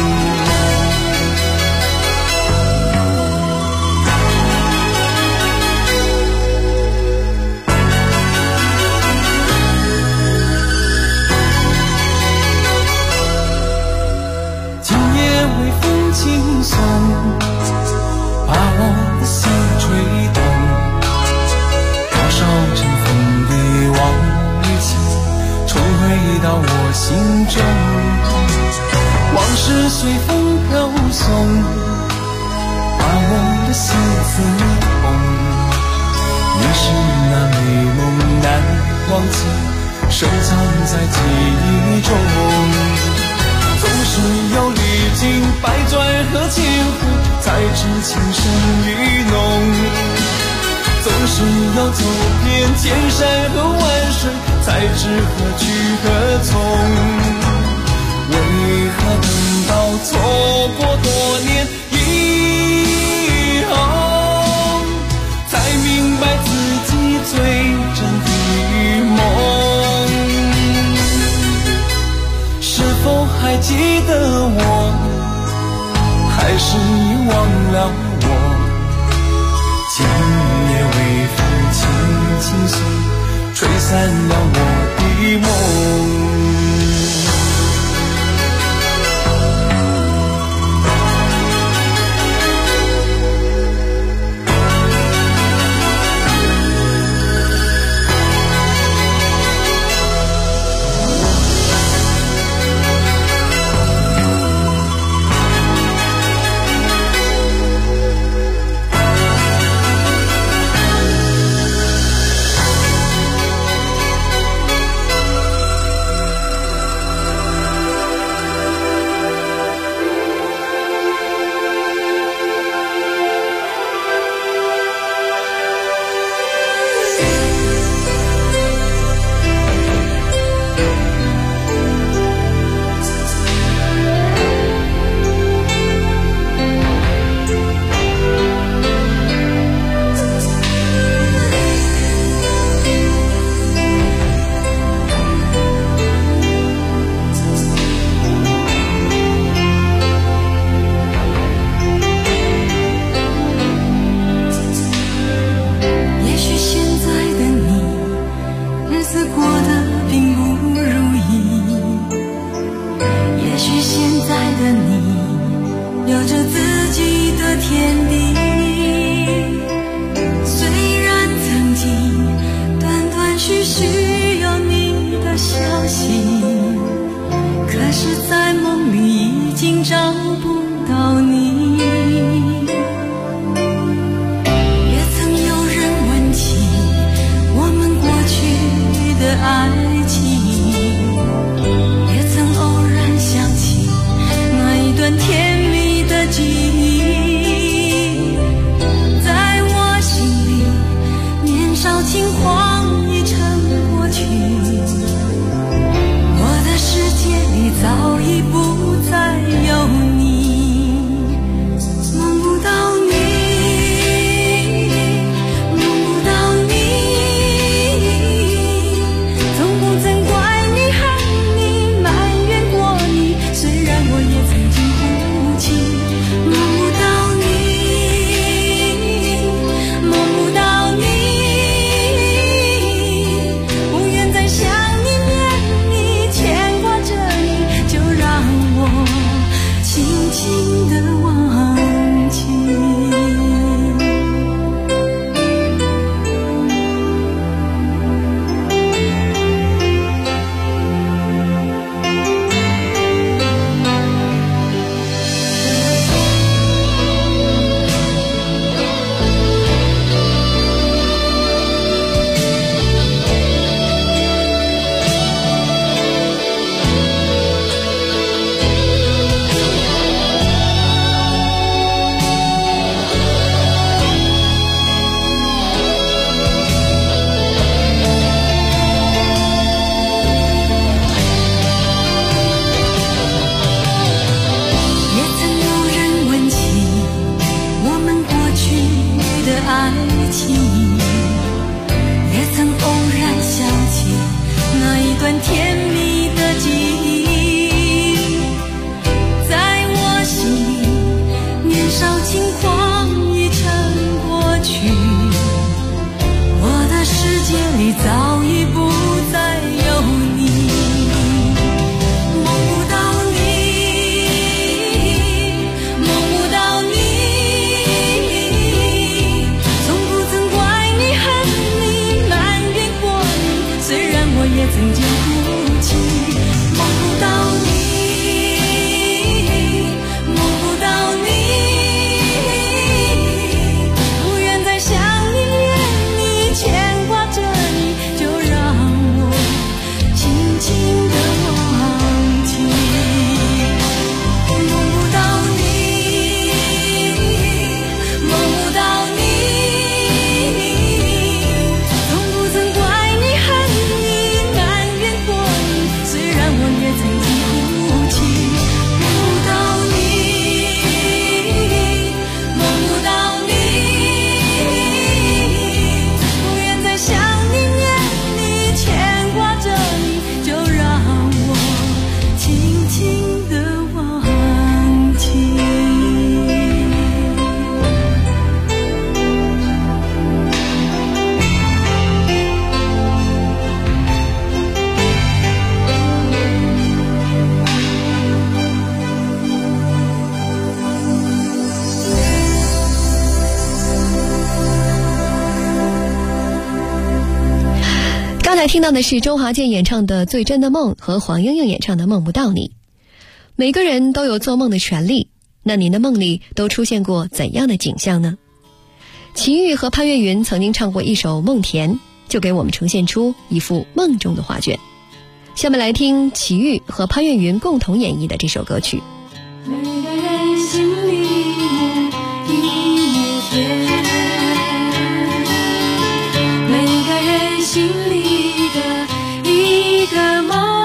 今夜微风轻送，把我的心吹动，多少尘封的往日情重回到我心中。往事随风飘送，把我的心刺痛。你是那美梦难忘记，深藏在记忆中。总是有历经百转和千回，才知情深意浓。总是有走遍千山和万水，才知何去何从。为何等到错过多年以后，才明白自己最真的梦？是否还记得我，还是你忘了我？今夜微风轻轻送，吹散了我的梦。 爱情，也曾偶然想起那一段甜蜜的记忆，在我心里，年少轻狂已成过去，我的世界里早已不再有你。曾经哭泣，梦不到你，梦不到你，不愿再想你，愿你牵挂着你，就让我轻轻地忘记。梦不到你，梦不到你，从不曾怪你恨你，也曾经哭泣，梦不到你，梦不到你，不愿再想你，念你，牵挂着你，就让我轻轻地忘记。 刚才听到的是周华健演唱的《最真的梦》和黄莺莺演唱的《梦不到你》。每个人都有做梦的权利，那您的梦里都出现过怎样的景象呢？齐豫和潘越云曾经唱过一首《梦田》，就给我们呈现出一幅梦中的画卷。下面来听齐豫和潘越云共同演绎的这首歌曲。 每个人心里一亩田，每个人心里的一个梦，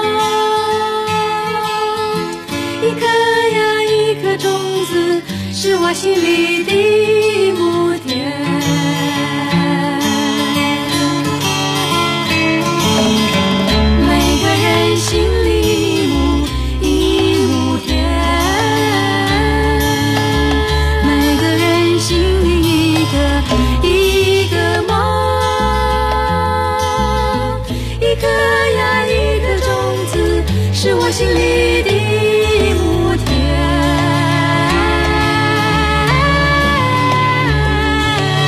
一颗呀一颗种子，是我心里的一亩田。每个人心里一亩田，每个人心里一个梦，一颗呀一颗种子，是我心里的一亩田。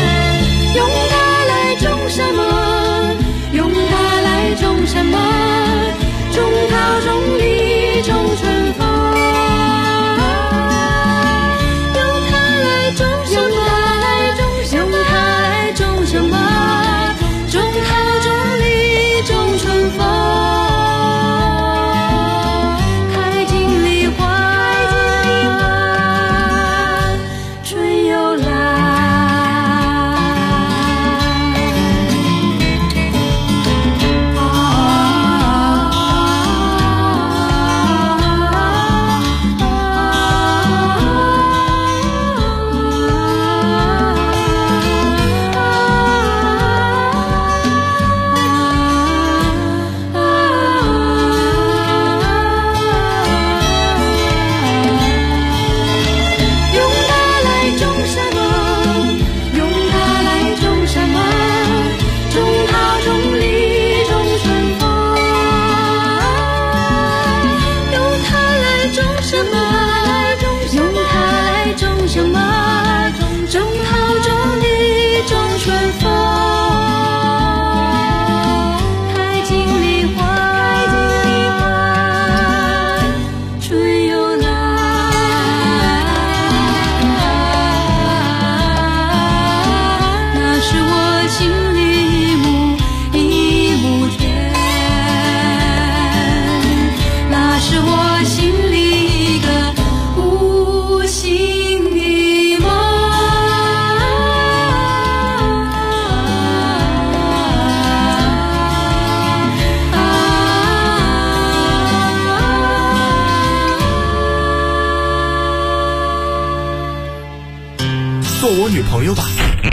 做我女朋友吧。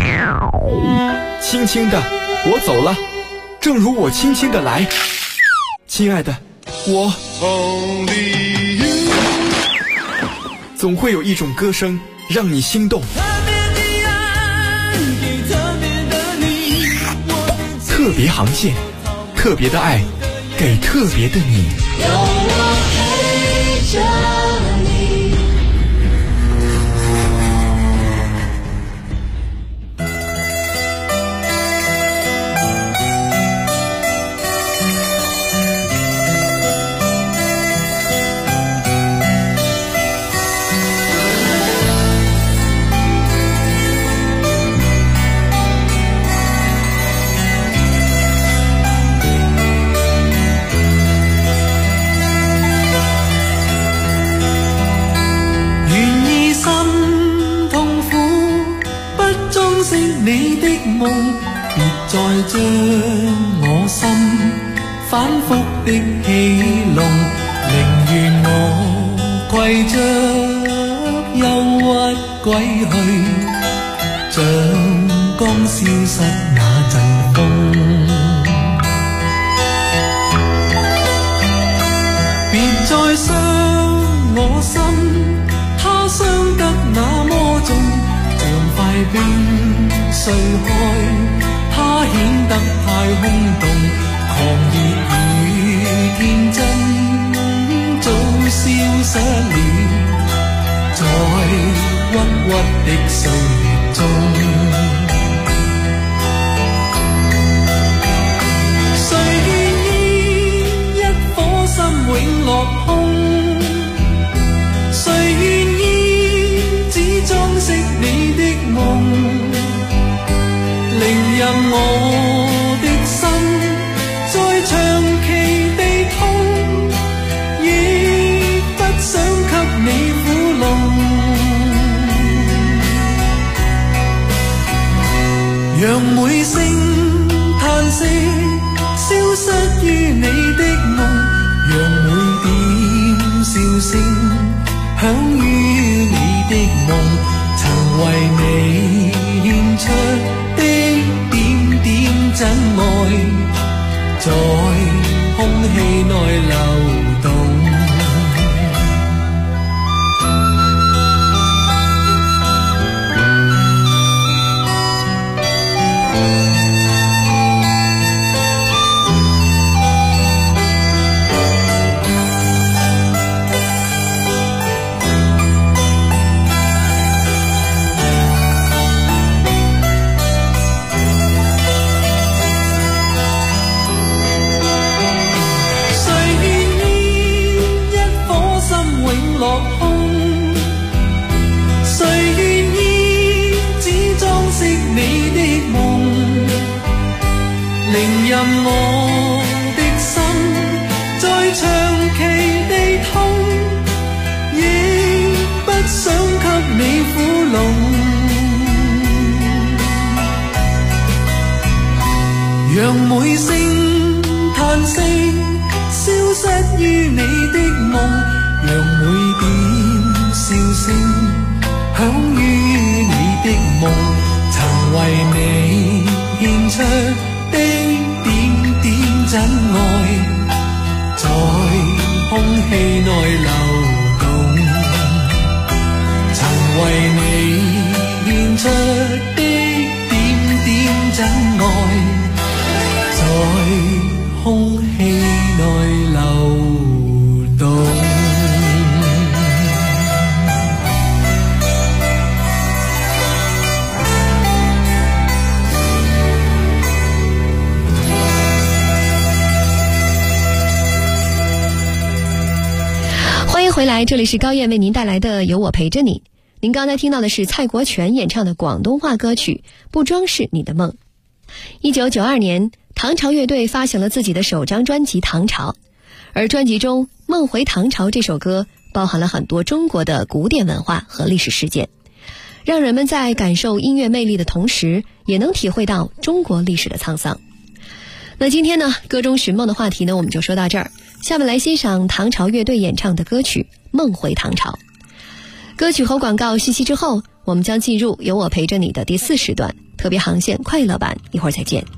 轻轻的，我走了，正如我轻轻的来。亲爱的，我总会有一种歌声让你心动。特别航线，特别的爱，给特别的你。 有我陪着你。 你的夢，別再將我心反覆的戲弄，寧願我攜着憂鬱歸去，像剛消失那陣風。別再傷我心，它傷得那麼重，像塊冰碎開，它顯得太空洞，狂熱與天真早消失了，在鬱鬱的歲月中。誰願意一顆心永落空？誰願意只裝飾你的夢？令任我的心再長期地痛，亦不想給你苦弄。讓每聲嘆息消失於你的夢，讓每點笑聲響於你的夢，曾為你獻出真愛在空氣內流動。落空，誰願意只裝飾你的夢？令任我的心再長期地痛，亦不想給你苦弄。讓每聲嘆息消失於你的夢，讓每點笑聲響於你的夢，曾為你獻出的點點真愛在空氣內流動，曾為你獻出的點點真愛在空氣內流動。 欢迎回来，这里是高燕为您带来的有我陪着你。您刚才听到的是蔡国权演唱的广东话歌曲《不装饰你的梦》。1992年，唐朝乐队发行了自己的首张专辑《唐朝》，而专辑中《梦回唐朝》这首歌包含了很多中国的古典文化和历史事件，让人们在感受音乐魅力的同时，也能体会到中国历史的沧桑。那今天呢，歌中寻梦的话题呢，我们就说到这儿。下面来欣赏唐朝乐队演唱的歌曲《梦回唐朝》。歌曲和广告信息之后， 我们将进入有我陪着你的第4时段特别航线快乐版，一会儿再见。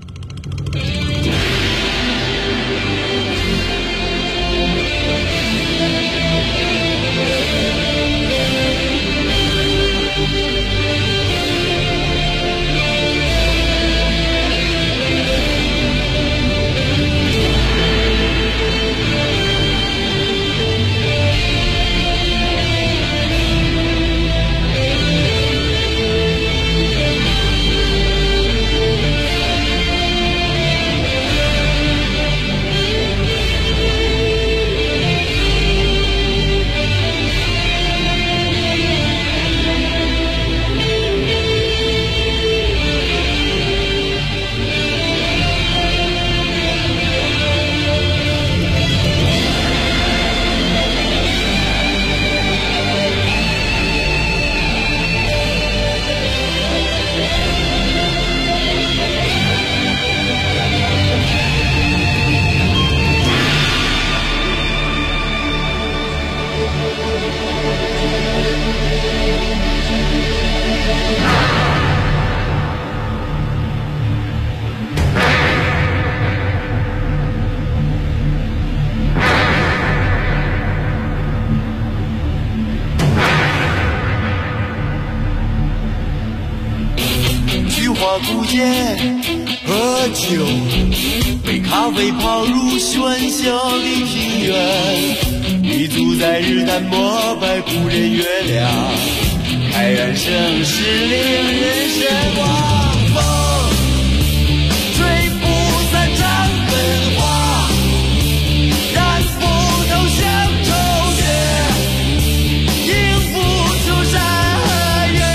古剑喝酒，被咖啡泡入喧嚣的平原，女足在日坛膜拜古人月亮，开元盛世令人神往。风吹不散张根花，染不透乡愁血，映不出山河月，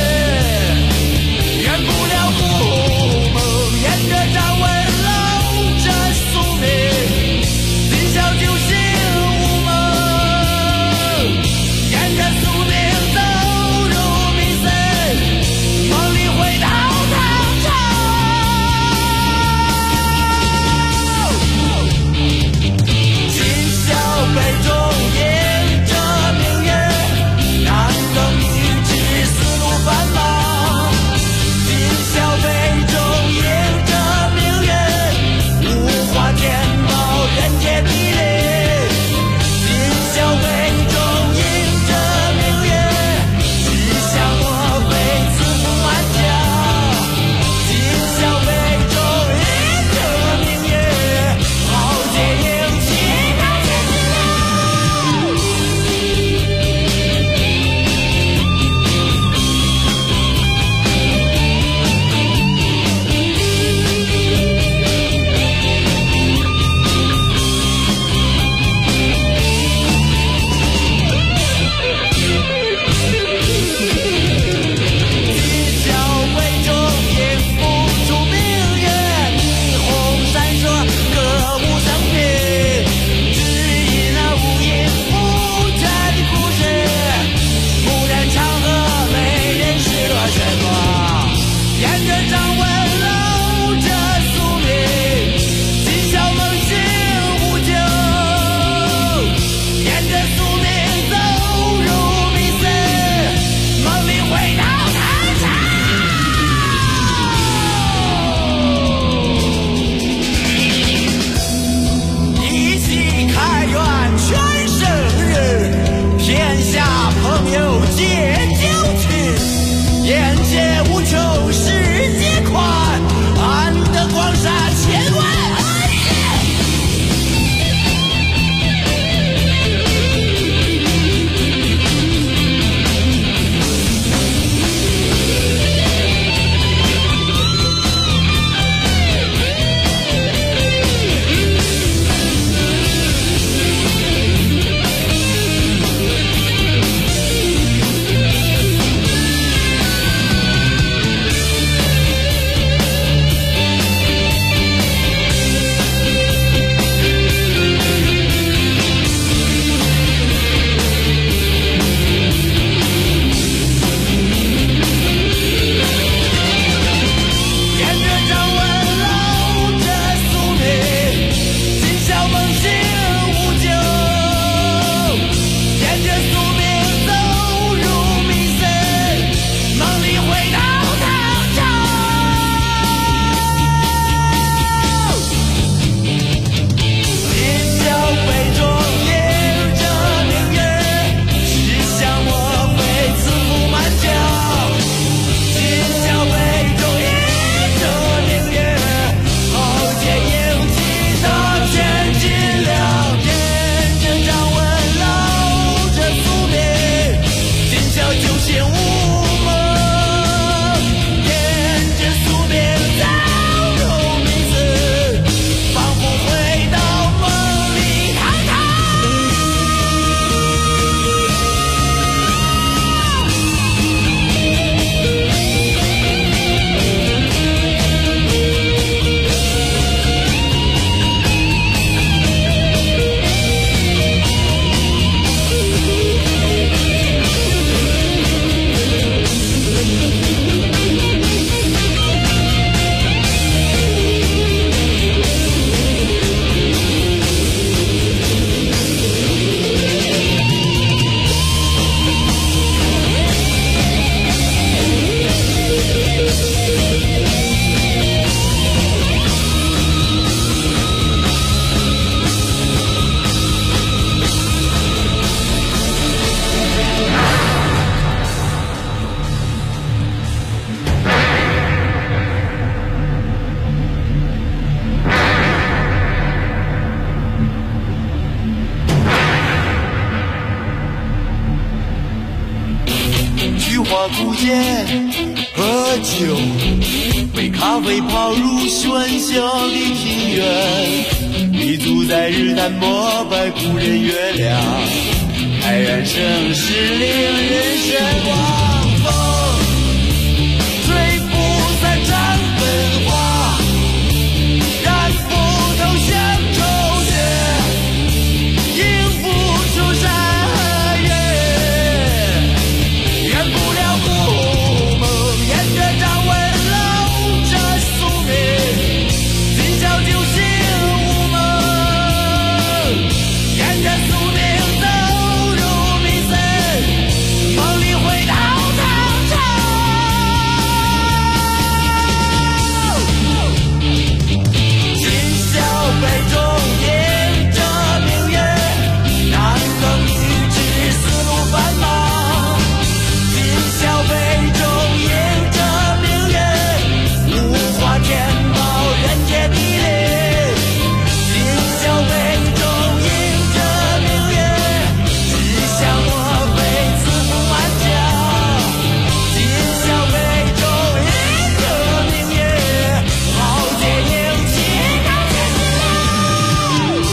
圆不了故梦，沿着张文楼着宿命，今宵酒醒无梦，沿着宿命走入迷森，梦里回到唐朝。今宵杯中饮着明月，难更女子思路繁忙。今宵杯中饮着明月，无花天宝人间地灵。今宵杯中饮着明月，只想莫非此风满江。今宵杯中饮着明月，豪杰英气高千里了。今宵杯中饮不出明月，霓虹闪烁，歌舞升平。只因那无影无绝的故事，蓦然长河美人失落神光。沿着张文楼着宿命，今宵梦醒无酒，沿着宿命走入迷森，梦里回到唐朝。一起开元全胜日，天下朋友借酒群，眼界无穷世界宽，安得广厦千万里。 不见，喝酒，被咖啡泡入喧嚣的庭院，立足在日坛膜拜故人月亮，泰然盛世令人神往。风吹不散张本花，染不透乡愁血，映不出山河月，圆不了故梦，沿着张文楼着宿命，今宵酒醒无梦，沿着宿命走入迷森，梦里回到唐朝。今宵杯中饮着明月，难更预知丝路繁忙。今宵杯中饮着明月，无花天宝人杰地灵。今宵杯中饮着明月，只想莫非自负满江。今宵杯中饮着明月，豪杰英气高天之了。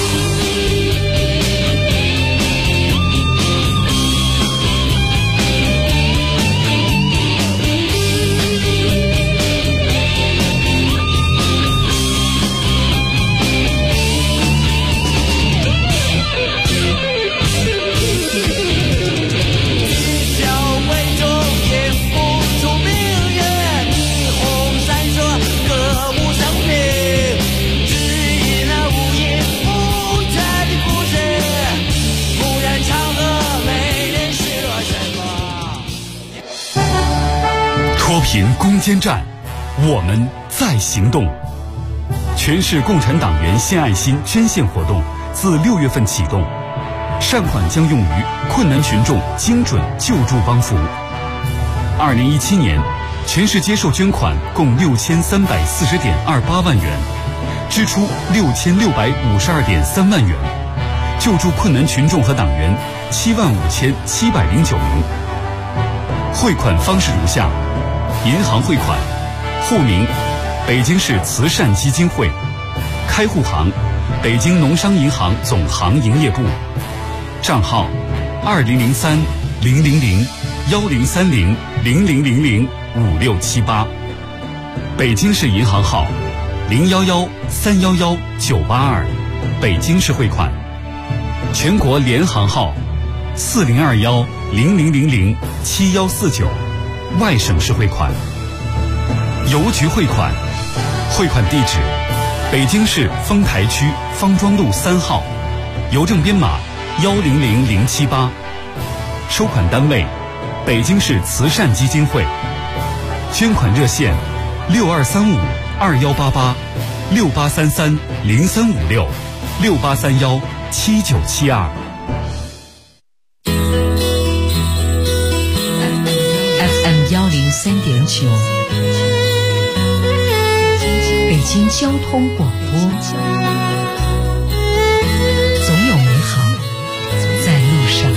今宵杯中饮不出明月，霓虹闪烁，歌舞升平。只因那无影无绝的故事，蓦然长河没人失落什么。 脱贫攻坚战，我们在行动。全市共产党员献爱心捐献活动自6月份启动，善款将用于困难群众精准救助帮扶。2017年，全市接受捐款共6340.28万元，支出6652.3万元，救助困难群众和党员75709名。汇款方式如下：银行汇款，户名北京市慈善基金会，开户行北京农商银行总行营业部，账号2030-000-1030-0000-5678，北京市银行号011-311-982，北京市汇款，全国联行号4021-0000-7149，外省市汇款，邮局汇款，汇款地址北京市丰台区方庄路3号，邮政编码100078，收款单位北京市慈善基金会，捐款热线6235-2833-0356-6831-7972。 FM103.9，北京交通广播，总有美好在路上。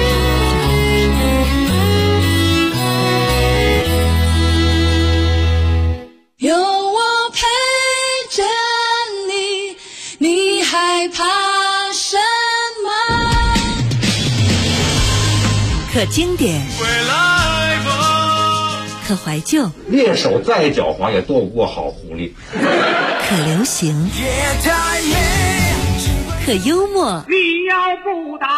有我陪着你，你害怕什么？ 可经典，可怀旧， 猎手再狡猾也躲不过好狐狸。 可流行，可幽默。 你要不打，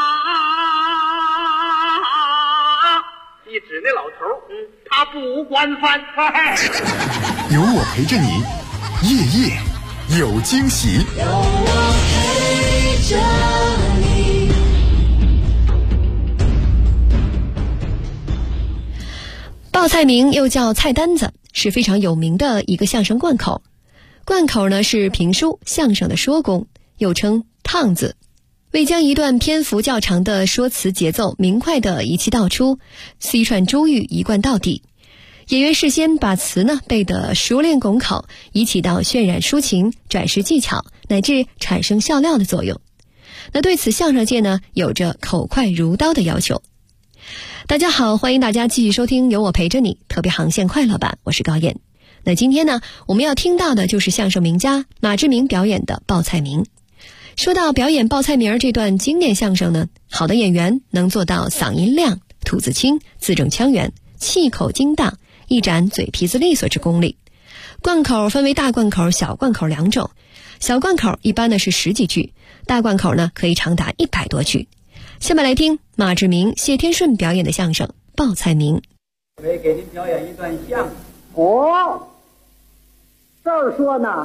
你指那老头，他不惯犯。 有我陪着你，夜夜有惊喜。 有我陪着你。 报菜名又叫菜单子，是非常有名的一个相声贯口。贯口呢是评书相声的说工，又称趟子，为将一段篇幅较长的说辞节奏明快地一气道出，一串珠玉一贯到底。演员事先把词呢背得熟练拱口，以起到渲染抒情、展示技巧乃至产生笑料的作用。那对此相声界呢有着口快如刀的要求。 大家好，欢迎大家继续收听由我陪着你特别航线快乐版，我是高燕。那今天呢，我们要听到的就是相声名家马志明表演的《报菜名》。说到表演报菜名这段经典相声呢，好的演员能做到嗓音亮、吐字清、字正腔圆、气口精当，一展嘴皮子利索之功力。贯口分为大贯口、小贯口两种。小贯口一般呢是10几句，大贯口呢可以长达100多句。下面来听马志明、谢天顺表演的相声《报菜名》。 我给您表演一段相声。 哦，这儿说呢。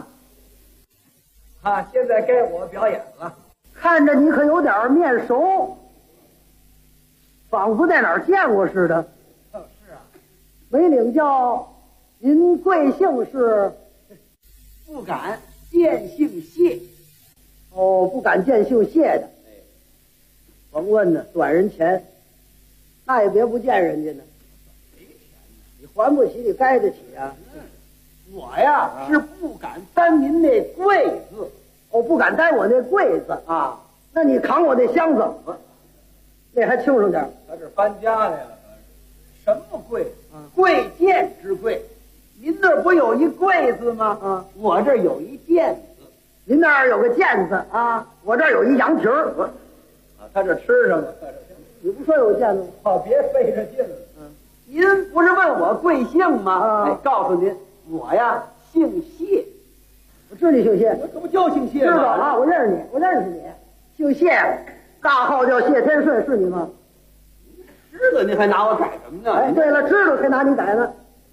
现在该我表演了。 看着你可有点面熟，仿佛在哪儿见过似的。 是啊。 没领教，您贵姓是？ 不敢见姓谢。 哦，不敢见姓谢的。甭问呢，短人钱，那也别不见人家呢。 没钱呢， 你还不起，你该得起啊。 我呀是不敢担您那贵字。 我不敢担我那柜子啊，那你扛我那箱子，那还轻省点。 他这搬家来了，什么柜？贵贱之贵。您那儿不有一柜子吗？我这儿有一剑子。 您那儿有个剑子啊，我这儿有一羊蹄儿。 他这吃上了。 你不说有剑子吗？ 别费这劲了。您不是问我贵姓吗？告诉您，我呀姓谢。 我知你姓谢， 我可不就姓谢吗？ 知道啊，我认识你，我认识你，姓谢，大号叫谢天顺，是你吗？ 知道您还拿我改什么呢？ 哎，对了，知道才拿你改呢。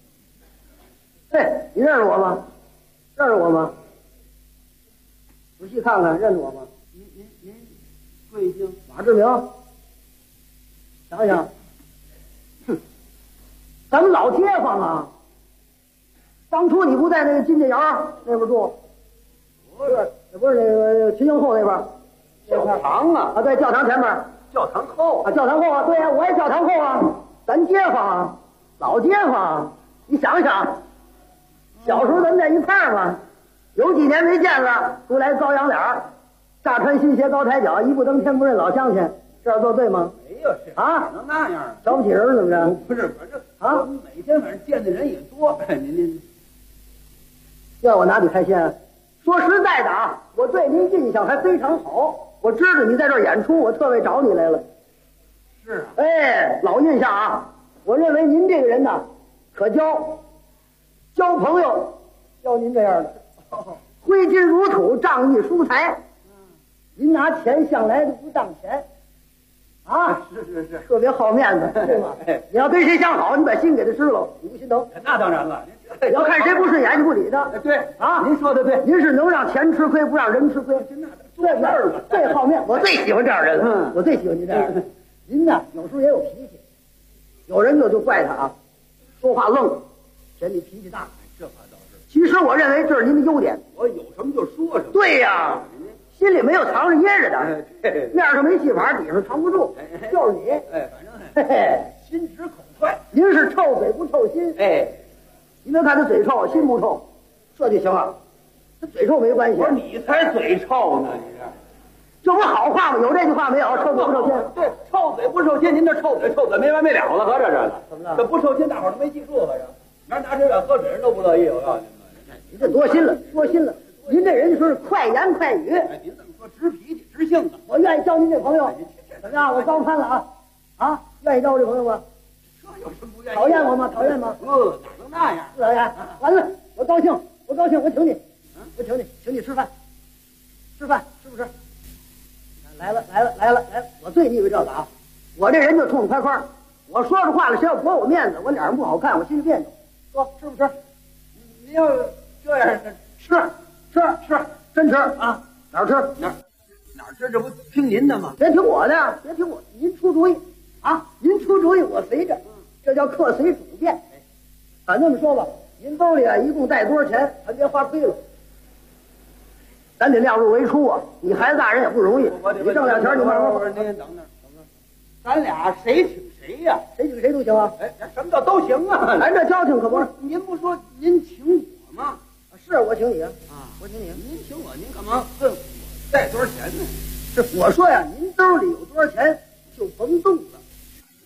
哎，你认识我吗？认识我吗？仔细看看，认识我吗？ 您贵姓？ 马志明。想想，哼，咱们老街坊啊。当初你不在那个金家窑那边住？不是那个秦英后那边， 教堂啊！ 对，教堂前面。 教堂后啊，教堂后啊，对呀，我也教堂后啊。咱街坊啊，老街坊啊，你想想，小时候咱们在一块儿嘛，有几年没见了，出来遭阳脸儿，乍穿新鞋高抬脚，一步登天不认老乡亲，这样做对吗？ 没有事啊， 能那样？ 瞧不起人怎么着？ 不是，反正啊，每天反正见的人也多。您要我拿你开先？说实在的啊，我对您印象还非常好。我知道你在这儿演出，我特为找你来了。 是啊。 哎，老印象啊！我认为您这个人呢，可交朋友，交您这样的，挥金如土，仗义疏财。您拿钱向来都不当钱，啊， 是， 特别好面子，对吗？你要跟谁相好，你把心给他支了，你不心疼？ 那当然了。 你要看谁不顺眼，你不理他。 对啊， 您说的对， 您是能让钱吃亏，不让人吃亏， 做事儿嘛， 最好面。我最喜欢这样人，我最喜欢您这样人。您呢，有时候也有脾气，有人就怪他啊，说话愣，嫌你脾气大。 这话倒是。 其实我认为这是您的优点。 我有什么就说什么。 对呀，心里没有藏着掖着的，面上没戏法，底上藏不住，就是你。 哎，反正心直口快。 您是臭嘴不臭心。 哎。 你别看他嘴臭，心不臭，这就行了。他嘴臭没关系。 我说你才嘴臭呢，你这不好话吗？有这句话没有？臭嘴不臭心。 对，臭嘴不臭心，您这臭嘴没完没了了，合着这怎么了？ 这不臭心，大伙儿都没记住，合着。明儿拿这碗喝水人都不乐意，我告诉你们。 你这多心了，多心了。您这人就是快言快语。 哎，您这么说，直脾气，直性子。 我愿意交您这朋友。怎么样？我高攀了啊！啊，愿意交我这朋友吗？ 这有什么不愿意？ 讨厌我吗？讨厌吗？ 哪能那样？ 讨厌。完了，我高兴，我请你，请你吃饭，吃不吃？来了，我最忌讳这个啊！我这人就痛痛快快，我说出话来，谁要驳我面子，我脸上不好看，我心里别扭。说吃不吃？ 您要这样吃，真吃啊！哪儿吃？ 哪儿吃？这不听您的吗？ 别听我的，您出主意啊！您出主意，我随着，这叫客随主便。咱这么说吧，您兜里啊一共带多少钱，咱别花亏了。咱得量入为出啊！你孩子大人也不容易，你挣两钱你慢慢花。 您等等，咱俩谁请谁呀？ 谁请谁都行啊！ 哎，什么叫都行啊？ 咱这交情可不是。 您不说您请我吗？ 是我请你啊！我请你。 您请我，您干嘛问我带多少钱呢？ 是我说呀，您兜里有多少钱就甭动了。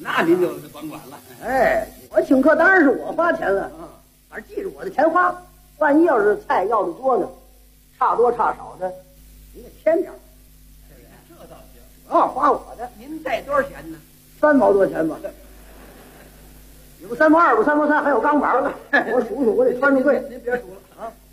那您就甭管了。 哎，我请客当然是我花钱了，反正记着我的钱花。万一要是菜要的多呢，差多差少的，您得添点。 这倒行。 花我的。 您带多少钱呢 ？3毛多钱吧。有3毛2，有3毛3，还有钢板呢。我数数，我得穿着对。 您别数了啊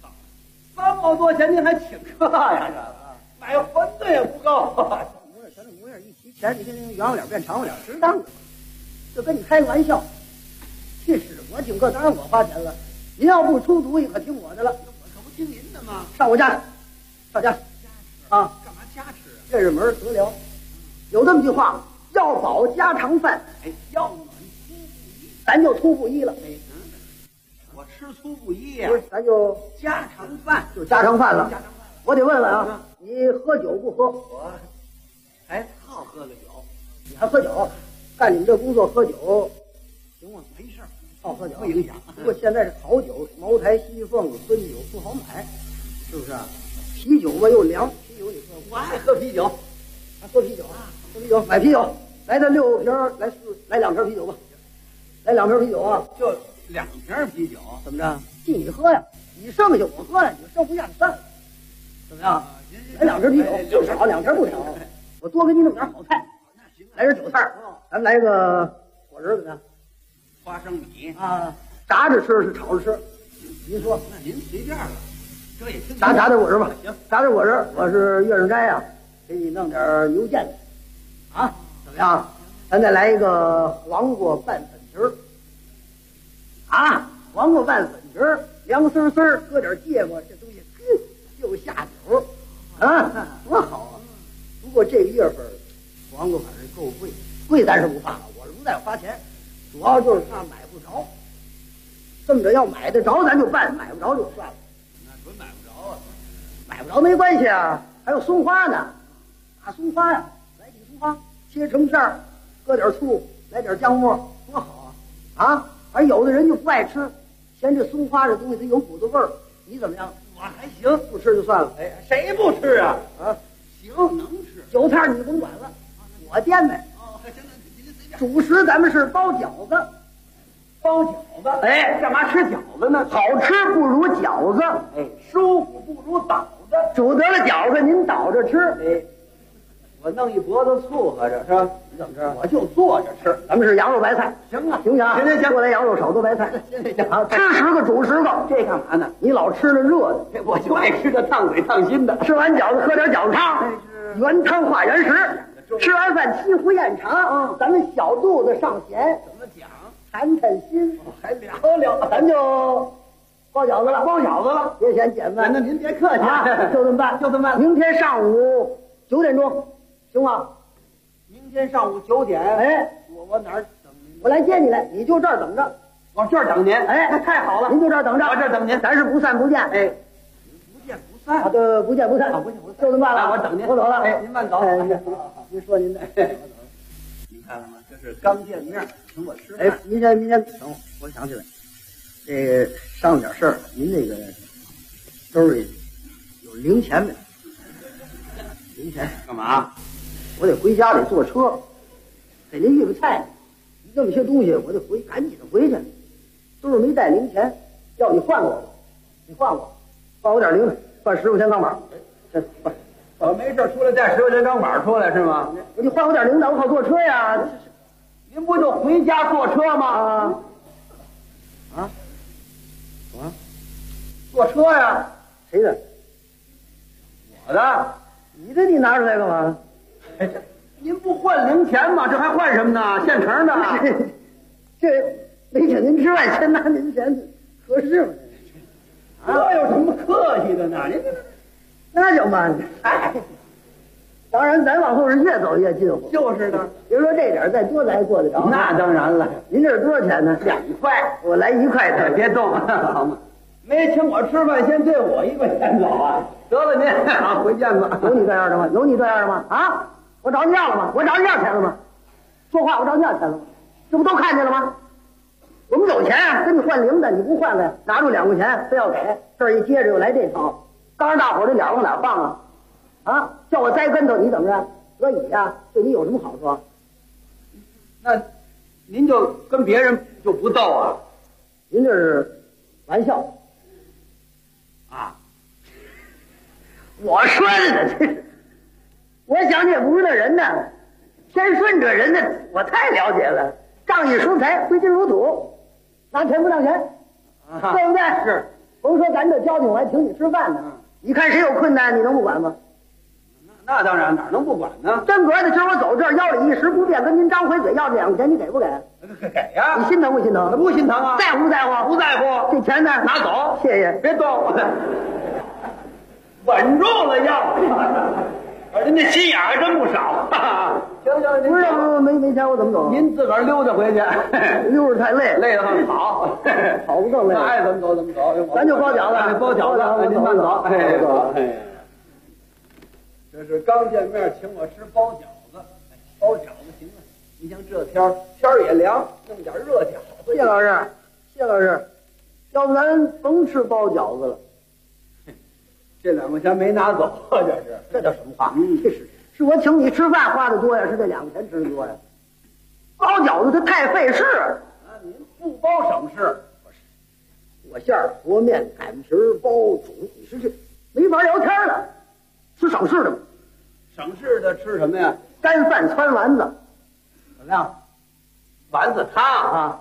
！3毛多钱您还请客呀？买馄饨也不够。 咱这模样一提钱，你看那圆乎脸变长乎脸，适当的。就跟你开个玩笑。这是我请客，当然我花钱了。您要不出主意，可听我的了。 我可不听您的吗？ 上我家去，上家啊！ 干嘛加吃啊？ 这是门得了。有这么句话，要保家常饭。 哎，要暖粗布衣， 咱就粗布衣了。 哎，我吃粗布衣呀， 不是，咱就家常饭， 就家常饭了。我得问问啊，你喝酒不喝？ 我还好喝了酒。 你还喝酒？干你们这工作喝酒行吗？ 没事， 好喝酒不影响。 不过现在是好酒，茅台、西凤、汾酒不好买，是不是啊？啤酒吧又凉，啤酒你喝？ 我爱喝啤酒， 还喝啤酒啊？喝啤酒，买啤酒，来这6瓶，来2瓶啤酒吧，来2瓶啤酒啊？ 就2瓶啤酒， 怎么着？替你喝呀，你剩下我喝呀，你剩不下就散了，怎么样？来2瓶啤酒，就少2瓶不少，我多给你弄点好菜，来点酒菜，咱们来个火人怎么样？ 花生米啊，炸着吃是炒着吃？您说？ 那您随便了，这也挺炸点果仁吧。行，炸点果仁，我是月上斋呀，给你弄点牛腱子，啊，怎么样？咱再来一个黄瓜拌粉皮儿，啊，黄瓜拌粉皮儿，凉丝丝儿，搁点芥末，这东西就下酒，啊，多好啊！不过这个月份黄瓜反正够贵，贵咱是不怕了，我是不在乎花钱。主要就是怕买不着，这么着要买得着咱就办，买不着就算了。 那准买不着啊， 买不着没关系啊，还有松花呢，大松花呀，来几松花，切成片儿，搁点醋，来点姜末，多好啊！啊，而有的人就不爱吃，嫌这松花这东西它有股子味儿，你怎么样？ 我还行， 不吃就算了。 哎，谁不吃啊？ 啊， 行，能吃。 韭菜你甭管了，我掂呗。 哦，行，您随便。 主食咱们是包饺子。 包饺子， 哎，干嘛吃饺子呢？好吃不如饺子， 哎，舒服不如倒着。 煮得了饺子，您倒着吃。 哎，我弄一脖子醋合着是吧？ 你怎么吃？ 我就坐着吃。 咱们是羊肉白菜， 行啊， 行不行？ 行， 多来羊肉，少多白菜。 行， 吃10个煮10个， 这干嘛呢？ 你老吃那热的， 我就爱吃这烫嘴烫心的。 吃完饺子喝点饺子汤，原汤化原食。吃完饭沏壶酽茶，咱们小肚子上弦。 怎么讲？ 谈谈心， 还聊聊， 咱就包饺子了， 包饺子了， 别嫌简单。 那您别客气啊，就这么办， 就这么办。 明天上午9点钟，行吗？ 明天上午9点， 哎， 我哪儿等您？ 我来接你来，你就这儿等着。 我这儿等您， 哎， 那太好了， 您就这儿等着， 我这儿等您， 咱是不散不见。 哎，不见不散啊，对，不见不散， 不见不散， 就这么办了。 我等您， 我走了。 哎，您慢走。 哎，您说您的。 您看了吗？这是刚见面，请我吃饭。 哎，明天等我想起来，这商量点事儿。您这个兜里有零钱没？零钱干嘛？ 我得回家，得坐车，给您预备菜。这么些东西，我得赶紧回去。兜里没带零钱，要你换我，你换我，换我点零，换10块钱钢板。这换。 我没事出来带10块钱钢板出来是吗？ 你换我点零的，我好坐车呀。 您不就回家坐车吗？ 啊？ 坐车呀？ 谁的？ 我的。 你的你拿出来干嘛？ 哎，您不换零钱吗？这还换什么呢？现成的。 这没请您之外，先拿您钱合适吗？ 这有什么客气的呢？您这。 那就慢着，哎，当然，咱往后是越走越近乎。 就是的， 别说这点，再多咱还过得着。 那当然了。 您这是多少钱呢 ？2块， 我来1块的， 别动，好吗？没请我吃饭，先对我1块钱走啊！得了您，好，回见吧。 有你这样的吗？有你这样的吗？啊，我找你要了吗？我找你要钱了吗？说话我找你要钱了吗？这不都看见了吗？我们有钱啊，跟你换零的，你不换来，拿出2块钱非要给，这儿一接着又来这套。当然，大伙儿这脸往哪放啊？啊，叫我栽跟头，你怎么着？所以呀，对你有什么好处？ 那您就跟别人就不斗啊？ 您这是玩笑啊？ 我说的呢，这是，我想你也不是那人呢。天顺这人呢，我太了解了，仗义疏财，挥金如土，拿钱不当钱，对不对？ 是。 甭说咱这交情，我还请你吃饭呢。你看谁有困难，你能不管吗？ 那当然，哪能不管呢？ 真格的，今儿我走这儿，腰里一时不便，跟您张回嘴要这2块钱，你给不给？ 给呀！ 你心疼不心疼？ 不心疼啊！ 在乎不在乎？ 不在乎。 这钱呢？ 拿走， 谢谢。 别动，稳住了要。人家心眼还真不少。行， 不是没钱我怎么走？ 您自个儿溜达回去， 溜着太累， 累得很好， 跑不更累。 爱怎么走怎么走， 咱就包饺子， 包饺子，您慢走。 哎， 这是刚见面请我吃包饺子，包饺子行了。你像这天儿也凉，弄点热饺子。 谢老师，谢老师，要不咱甭吃包饺子了。 这2块钱没拿走， 这叫什么话？是我请你吃饭花的多呀，是这2块钱吃的多呀？包饺子它太费事啊！您不包省事， 裹馅儿、和面、擀皮、包煮，你说这没法聊天了。吃省事的吗？ 省事的吃什么呀？ 干饭汆丸子， 怎么样？丸子汤啊！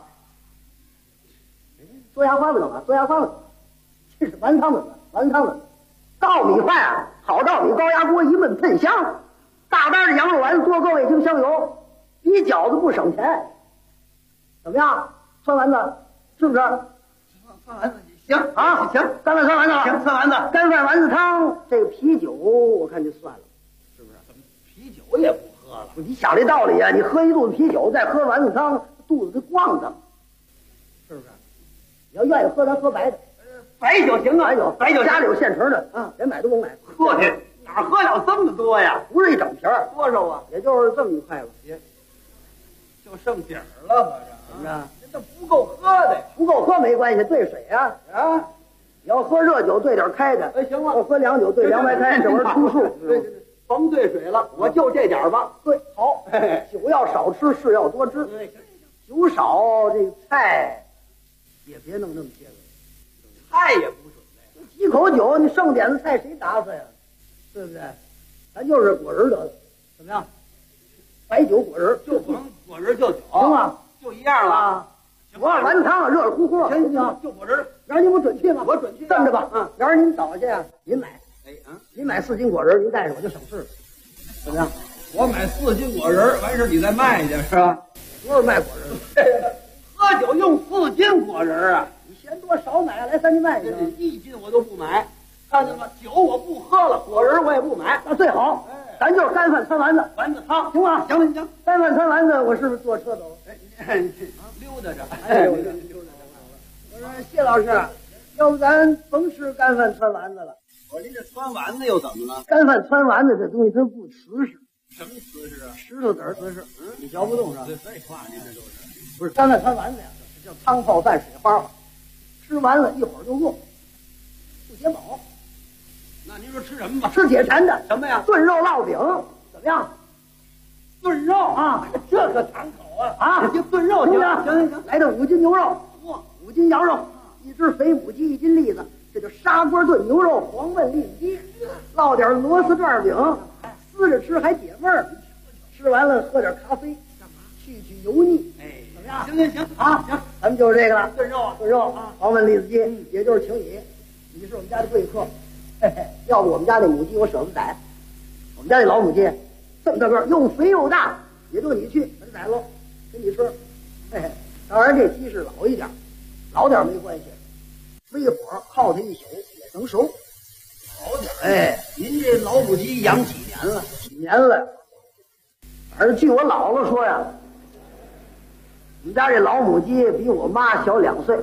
嘬牙花子干嘛？嘬牙花子，这是丸汤子，丸汤子。稻米饭啊，好稻米，高压锅一焖喷香，大单的羊肉丸多个味精香油，比饺子不省钱。怎么样？汆丸子是不是？ 汆丸子行啊，行， 干饭汆丸子， 行，汆丸子， 干饭丸子汤，这个啤酒我看就算了，是不是？ 怎么啤酒也不喝了？ 你想这道理啊？你喝一肚子啤酒，再喝丸子汤，肚子就咣当，是不是？你要愿意喝，咱喝白的。 白酒行啊，白酒家里有现成的啊，连买都甭买。 喝去，哪喝了这么多呀？ 不是一整瓶儿， 多少啊？ 也就是这么一块吧， 也就剩底儿了，合着怎么着？ 这不够喝的， 不够喝没关系，兑水啊啊！你要喝热酒兑点开的， 哎，行了， 要喝凉酒兑凉白开，这玩意儿出数。 对，甭兑水了，我就这点吧。 对，好，酒要少吃，事要多知。酒少，这菜也别弄那么些个。 菜也不准备， 几口酒，你剩点子菜谁打死呀？对不对？咱就是果仁得了，怎么样？白酒果仁， 就光果仁就酒， 行吗？ 就一样了啊。 我要丸子汤热热乎乎， 行，就果仁。 明儿您不准去吗？ 我准去。 这么着吧，明儿您早去啊，您买，您买4斤果仁，您带着我就省事了，怎么样？ 我买4斤果仁，完事你再卖去是吧？ 多少卖果仁？ 喝酒用4斤果仁啊！ 嫌多少买，来3斤卖去。 1斤我都不买，看见吗？酒我不喝了，果仁我也不买， 那最好。咱就是干饭汆丸子， 丸子汤行吗？ 行， 干饭汆丸子，我是不是坐车走？ 溜达着， 溜达着。我说谢老师，要不咱甭吃干饭汆丸子了。 我说您这汆丸子又怎么了？ 干饭汆丸子这东西真不瓷实。 什么瓷实啊？ 石头子儿瓷实。你嚼不动是吧？ 废话，您这都是。 不是干饭汆丸子呀，这叫汤泡饭水花花，吃完了一会儿就饿，不解饱。 那您说吃什么吧？ 吃解馋的。 什么呀？ 炖肉烙饼怎么样？ 炖肉啊，这可馋口啊！啊，就炖肉行，行， 来的5斤牛肉，5斤羊肉，1只肥母鸡，1斤栗子，这就砂锅炖牛肉、黄焖栗子鸡，烙点螺丝转饼，撕着吃还解味儿。吃完了喝点咖啡，干嘛？去油腻。 哎， 怎么样？ 行啊，行， 咱们就是这个了。 炖肉啊， 炖肉啊，黄焖栗子鸡，也就是请你，你是我们家的贵客。嘿嘿，要不我们家那母鸡我舍不得宰，我们家那老母鸡这么大个，又肥又大，也就你去把它宰喽，给你吃。嘿嘿，当然这鸡是老一点，老点没关系，微火靠它1宿也能熟。 好点，哎，您这老母鸡养几年了？ 几年了。反正据我姥姥说呀，我们家这老母鸡比我妈小2岁。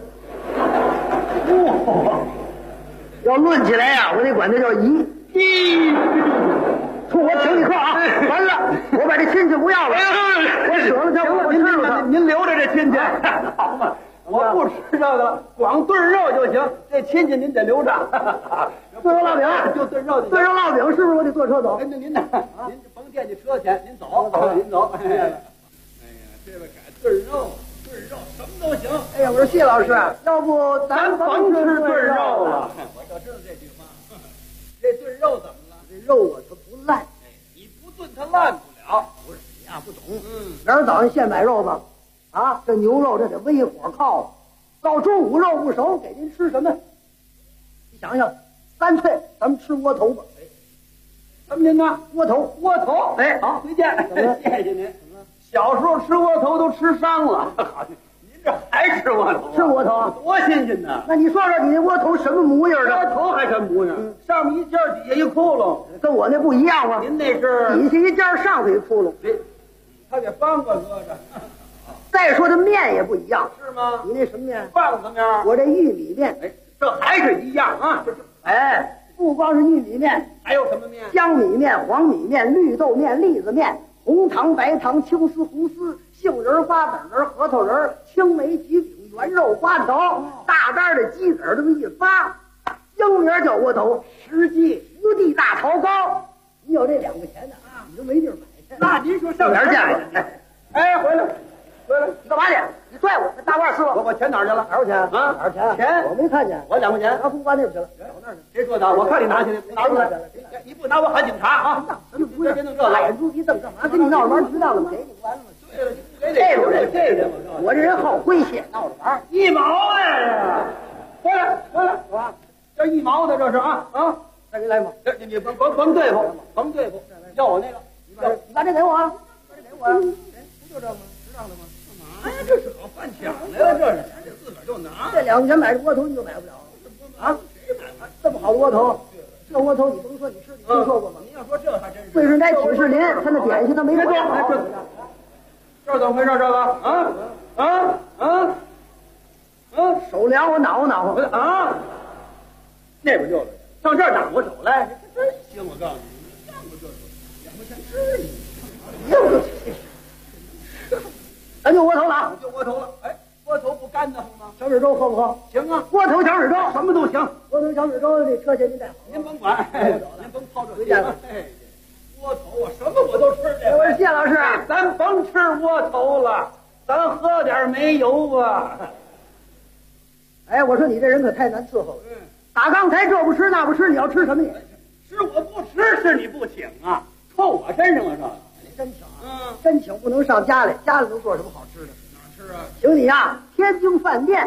要论起来呀，我得管它叫姨。冲我请你客啊！完了，我把这亲戚不要了，我舍了他，我吃了他。 您留着这亲戚，好嘛？我不吃这个了，光炖肉就行。这亲戚您得留着。 炖肉烙饼就炖肉， 炖肉烙饼是不是我得坐车走？ 您甭惦记车钱，您走，您走。哎呀，这个改炖肉，什么都行。 哎呀，我说谢老师，要不咱甭吃炖肉了。我就知道这句话。这炖肉怎么了？ 这肉啊，它不烂。 你不炖它烂不了。 不是你呀，不懂。明儿早上现买肉吧。啊，这牛肉这得微火烤，到中午肉不熟，给您吃什么？你想想，干脆咱们吃窝头吧。 什么您呢？ 窝头， 窝头。哎，好，推荐。谢谢您。小时候吃窝头都吃伤了，您这还吃窝头？ 吃窝头啊， 多新鲜呐！ 那你说说你那窝头什么模样的？ 窝头还什么模样？上面一尖，底下一窟窿， 跟我那不一样吗？ 您那是底下一尖，上头一窟窿。 他给方块搁着。 再说这面也不一样， 是吗？ 你那什么面？ 棒子面。 我这玉米面。 哎，这还是一样啊！ 哎，不光是玉米面， 还有什么面？ 江米面、黄米面、绿豆面、栗子面、红糖、白糖、青丝、红丝、杏仁、花粉仁、核桃仁、青梅、橘饼、圆肉、花条，大单的鸡子这么一发，英名叫窝头，实际福地大炒糕。你有这2个钱的啊，你都没地儿买去。 那您说上哪儿见？哎，回来， 你干嘛去？你拽我，大腕撕我！ 我钱哪儿去了？ 哪有钱啊？ 哪有钱？ 钱我没看见。 我2块钱， 拿公关那边去了，找那儿去。 谁说的？我看你拿去，拿出来。你不拿我喊警察啊！ 不是别弄这个，眼珠皮瞪干嘛？跟你闹着玩知道了吗？给你完了吗？ 对了，这种人， 我这人好诙谐，闹着玩。 1毛的，回来，这1毛的这是啊！ 再给来吗？ 你甭对付，要我那个， 你把这给我啊！把这给我啊！ 不就这吗？知道了吗？干嘛呀？这是搞犯抢来了，这是，这自个儿就拿。 这2块钱买这窝头你就买不了啊！ 谁买？ 这么好的窝头，这窝头你甭说你吃，你听说过吗？ 您要说这还真是。 桂顺斋启士林，他那点心他没做好。 这怎么回事？这个手凉我挠挠啊！那不就是上这儿挡我手来？这真行！我告诉你，要不就是2块钱吃你， 要不咱就窝头了啊！ 就窝头了。哎，窝头不干得慌吗？ 小米粥喝不喝？ 行啊， 窝头小米粥什么都行。 窝头小米粥这车钱您带好， 您甭管，您甭抛这钱了。窝头啊，什么我都吃这。 我说谢老师， 咱甭吃窝头了，咱喝点煤油啊。 哎，我说你这人可太难伺候了。打刚才这不吃那不吃，你要吃什么你？ 吃我不吃，是你不请啊，扣我身上了这。 你真请啊！真请不能上家里，家里能做什么好吃的？ 哪吃啊？ 请你呀，天津饭店。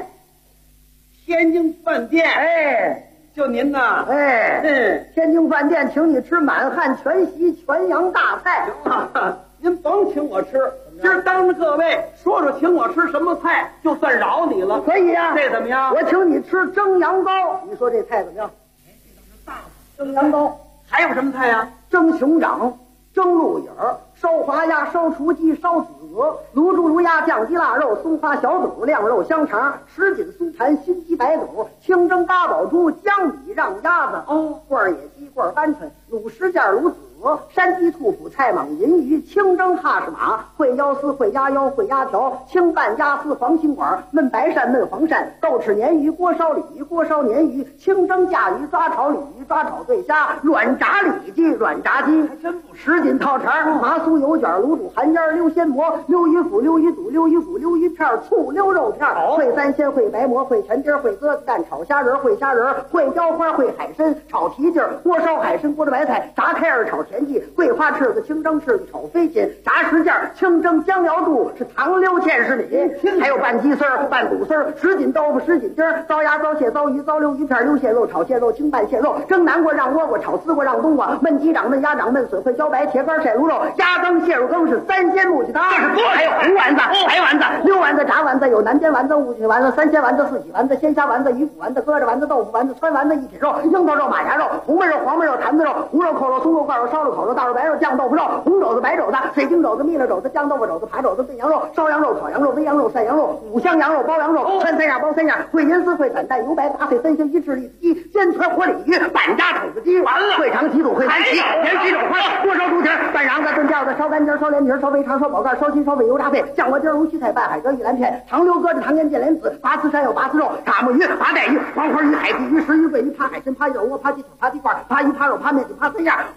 哎， 就您呐？ 哎，天津饭店请你吃满汉全席全羊大菜。 行了，您甭请我吃，今儿当着各位说请我吃什么菜，就算饶你了。 可以呀， 这怎么样？ 我请你吃蒸羊羔，你说这菜怎么样？ 哎，这倒是大方。 蒸羊羔还有什么菜呀？ 蒸熊掌、蒸鹿眼儿、烧滑鸭、烧雏鸡、烧子鹅、卤猪、卤鸭、酱鸡腊肉、松花小肚、晾肉香肠、什锦酥盘、熏鸡白肚、清蒸八宝猪、江米让鸭子、罐野鸡、罐鹌鹑、卤什件、卤子鹅、山鸡兔脯、菜蟒银鱼、清蒸哈士马、烩腰丝、烩鸭腰、烩鸭条、清拌鸭丝、黄心管、焖白鳝、焖黄鳝、豆豉鲶鱼、锅烧鲤鱼、锅烧鲶鱼、清蒸架鱼、抓炒鲤鱼、抓炒对虾、软炸里脊、软炸鸡，还真不什锦套肠、麻酥油卷、卤煮寒烟、溜鲜蘑、溜鱼腐、溜鱼肚、溜鱼腐、溜鱼片、醋溜肉片、烩三鲜、烩白馍、烩全丁、烩鸽子蛋、炒虾仁、烩虾仁、烩雕花、烩海参、炒蹄筋、锅烧海参、锅着白菜、炸开儿炒田鸡、桂花翅子、清蒸翅子、炒飞禽、炸什件、清蒸姜苗肚，是糖溜芡实米，还有拌鸡丝儿、拌肚丝儿、什锦豆腐、什锦丁、糟鸭、糟蟹、糟鱼、糟溜鱼片、溜蟹肉、炒蟹肉、清拌蟹肉、蒸南瓜、让倭瓜、炒丝瓜、让冬瓜、焖鸡掌、焖鸭掌、焖笋、烩茭白、茄干、晒卤肉、鸭羹、蟹肉羹是3鲜木鸡汤，这是多还有红丸子、白丸子、溜丸子、炸丸子，有南煎丸子、五喜丸子、三鲜丸子、四喜丸子、鲜虾丸子、鱼腐丸子、鸽子丸子、豆腐丸子、川丸子、一品肉、樱桃肉、马牙肉、红焖肉、黄焖肉、坛子肉、胡肉、扣肉、松肉、挂肉、烧肉、烤肉、大肉、白肉、酱豆腐肉、红肘子、白肘子、水晶肘子、蜜了肘子、酱豆腐肘子、扒肘子、炖羊肉、烧羊肉、烤羊肉、煨羊肉、涮羊肉、五香羊肉、包羊肉、穿三样包三样，烩银丝、烩散蛋、油白搭配三鲜鱼、炙栗子鸡、煎川活鲤鱼、板鸭筒子鸡，完了，烩肠鸡肚、烩三旗、盐鸡肘花、锅烧猪蹄、拌瓤子、炖吊子、烧干筋、烧连皮、烧肥肠、烧宝盖、烧心、烧肺、油炸肺、酱锅鸡、无须菜、拌海蜇、玉兰片、长溜鸽子、糖腌芥莲子、拔丝山有拔丝肉、塔木鱼、拔带鱼、黄花鱼、海蛎鱼、石鱼、桂鱼、扒海参、扒燕窝、扒鸡腿、扒地块、扒鱼、扒肉、扒面筋、扒三样，红肉鸽子、白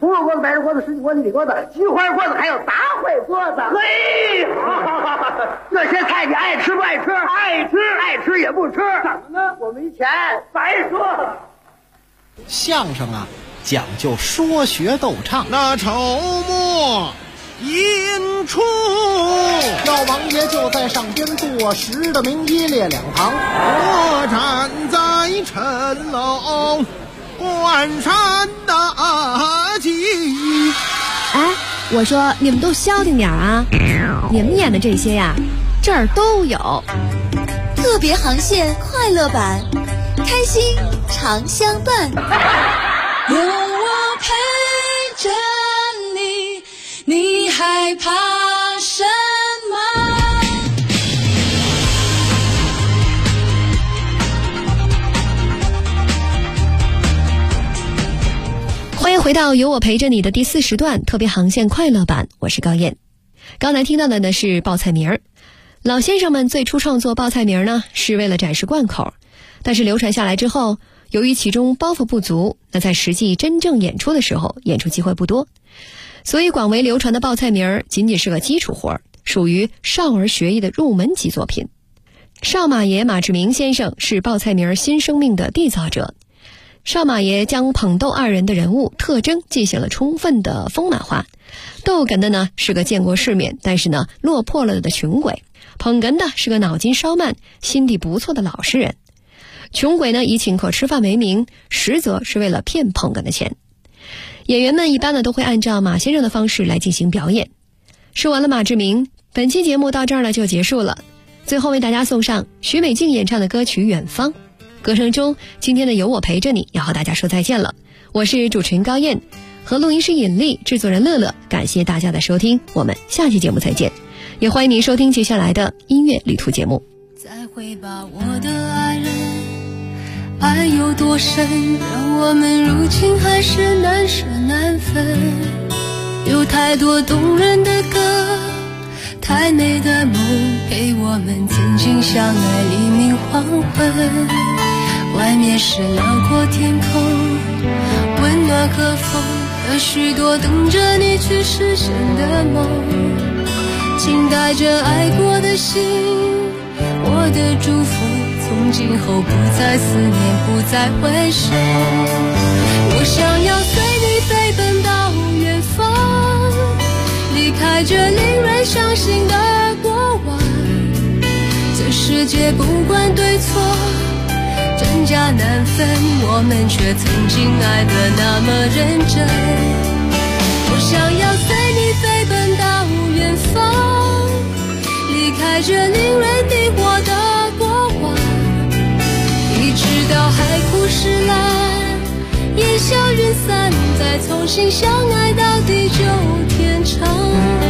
十锅子、十几锅子、里锅子、菊花锅子，还有杂烩锅子。嘿，这些菜你爱吃不爱吃？爱吃，爱吃也不吃。怎么呢？我没钱。白说了。 相声啊，讲究说学逗唱。 那筹末引出， 老王爷就在上边坐实的名一列两旁， 我站在城楼观山大景。 哎，我说你们都消停点啊！你们演的这些呀，这儿都有。 特别航线快乐版，开心常相伴。 有我陪着你，你害怕什么？ 欢迎回到有我陪着你的第40段特别航线快乐版，我是高燕。刚才听到的呢是报菜名儿。老先生们最初创作报菜名呢，是为了展示贯口，但是流传下来之后，由于其中包袱不足，那在实际真正演出的时候，演出机会不多，所以广为流传的报菜名仅仅是个基础活，属于少儿学艺的入门级作品。少马爷马志明先生是报菜名新生命的缔造者。少马爷将捧逗二人的人物特征进行了充分的丰满化。逗哏的呢是个见过世面但是呢落魄了的穷鬼，捧哏的是个脑筋稍慢心地不错的老实人。穷鬼呢以请客吃饭为名，实则是为了骗捧哏的钱。演员们一般呢都会按照马先生的方式来进行表演。说完了马志明，本期节目到这儿呢就结束了。最后为大家送上许美静演唱的歌曲《远方》。歌声中，今天的有我陪着你要和大家说再见了。我是主持人高燕，和录音师尹丽，制作人乐乐，感谢大家的收听，我们下期节目再见。也欢迎您收听接下来的音乐旅途节目。 再会吧，我的爱人，爱有多深，让我们如今还是难舍难分。有太多动人的歌，太美的梦，陪我们曾经相爱，黎明黄昏。外面是辽阔天空，温暖和风，和许多等着你去实现的梦。请带着爱过的心，我的祝福，从今后不再思念，不再回首。我想要随你飞奔到远方，离开这令人伤心的过往。这世界不管对错，真假难分，我们却曾经爱得那么认真。我想要随你飞奔到远方，离开这令人迷惑的过往，一直到海枯石烂，烟消云散，再重新相爱到地久天长。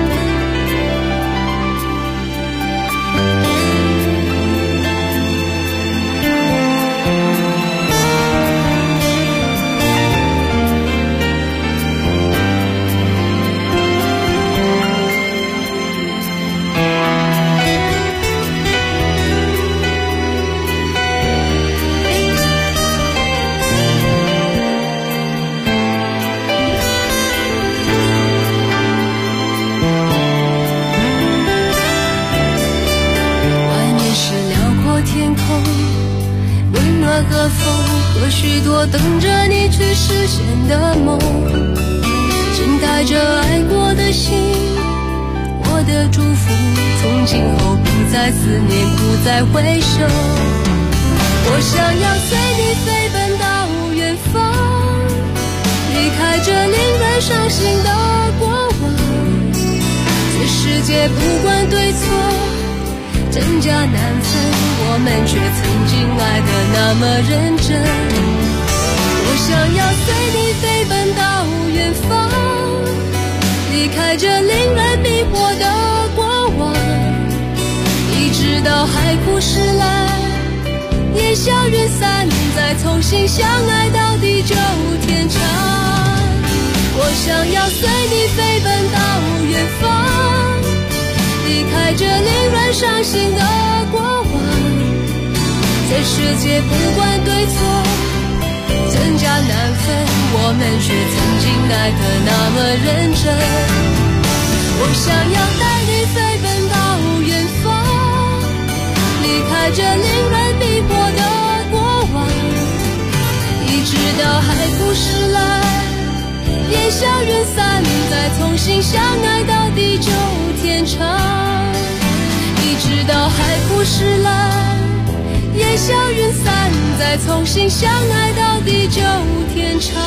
和风，和许多等着你去实现的梦。请带着爱过的心，我的祝福，从今后不再思念，不再回首。我想要随你飞奔到远方，离开这令人伤心的过往。这世界不管对错，真假难分，我们却曾经爱得那么认真。我想要随你飞奔到远方，离开这令人迷惑的过往，一直到海枯石烂，烟消云散，再重新相爱到地久天长。我想要随你飞奔到远方，离开这令人伤心的过往。这世界不管对错，真假难分，我们却曾经爱得那么认真。我想要带你飞奔到远方，离开这令人逼迫的过往，一直到海枯石烂，烟消云散，再重新相爱到地久天长。一直到海枯石烂，烟消云散，再重新相爱到地久天长。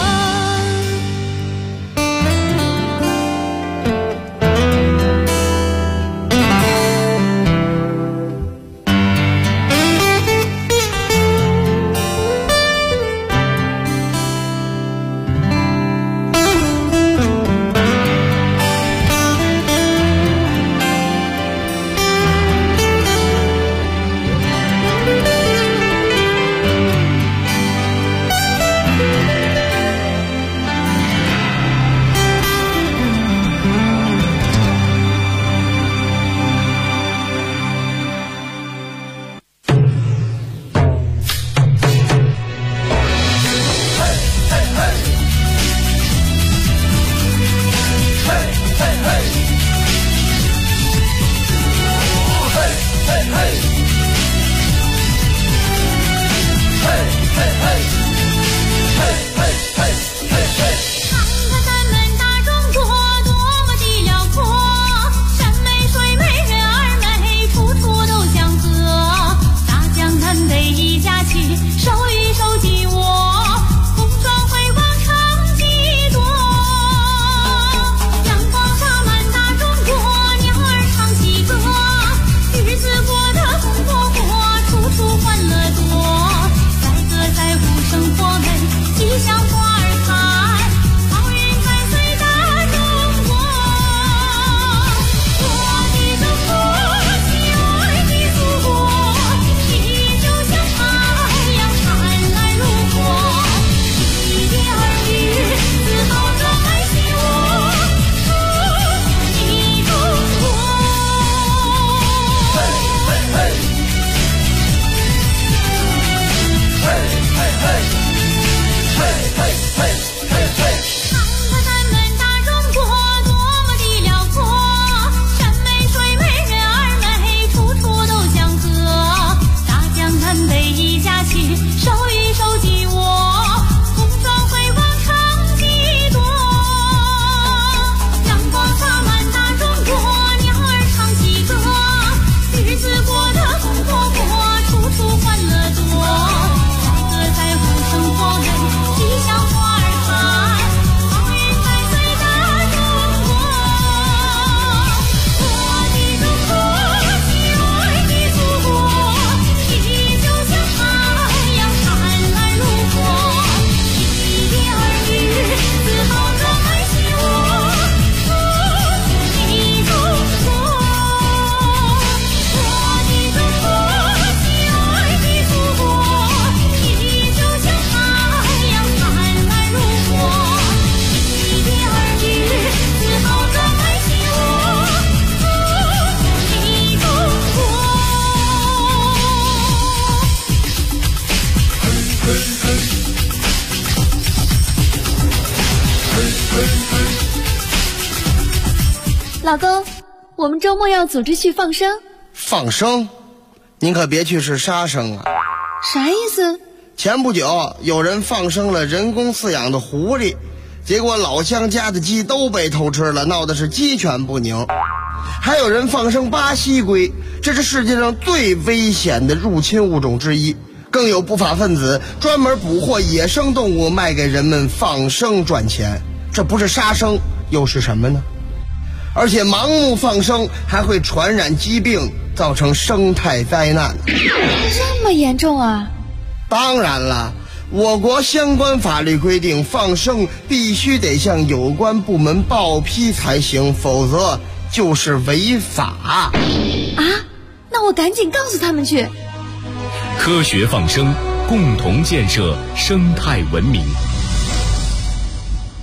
老公，我们周末要组织去放生。 放生？您可别去是杀生啊！ 啥意思？ 前不久有人放生了人工饲养的狐狸，结果老乡家的鸡都被偷吃了，闹的是鸡犬不宁。还有人放生巴西龟，这是世界上最危险的入侵物种之一。更有不法分子专门捕获野生动物卖给人们放生赚钱，这不是杀生又是什么呢？而且盲目放生还会传染疾病，造成生态灾难。 这么严重啊？ 当然了，我国相关法律规定，放生必须得向有关部门报批才行，否则就是违法。 啊？那我赶紧告诉他们去。 科学放生，共同建设生态文明。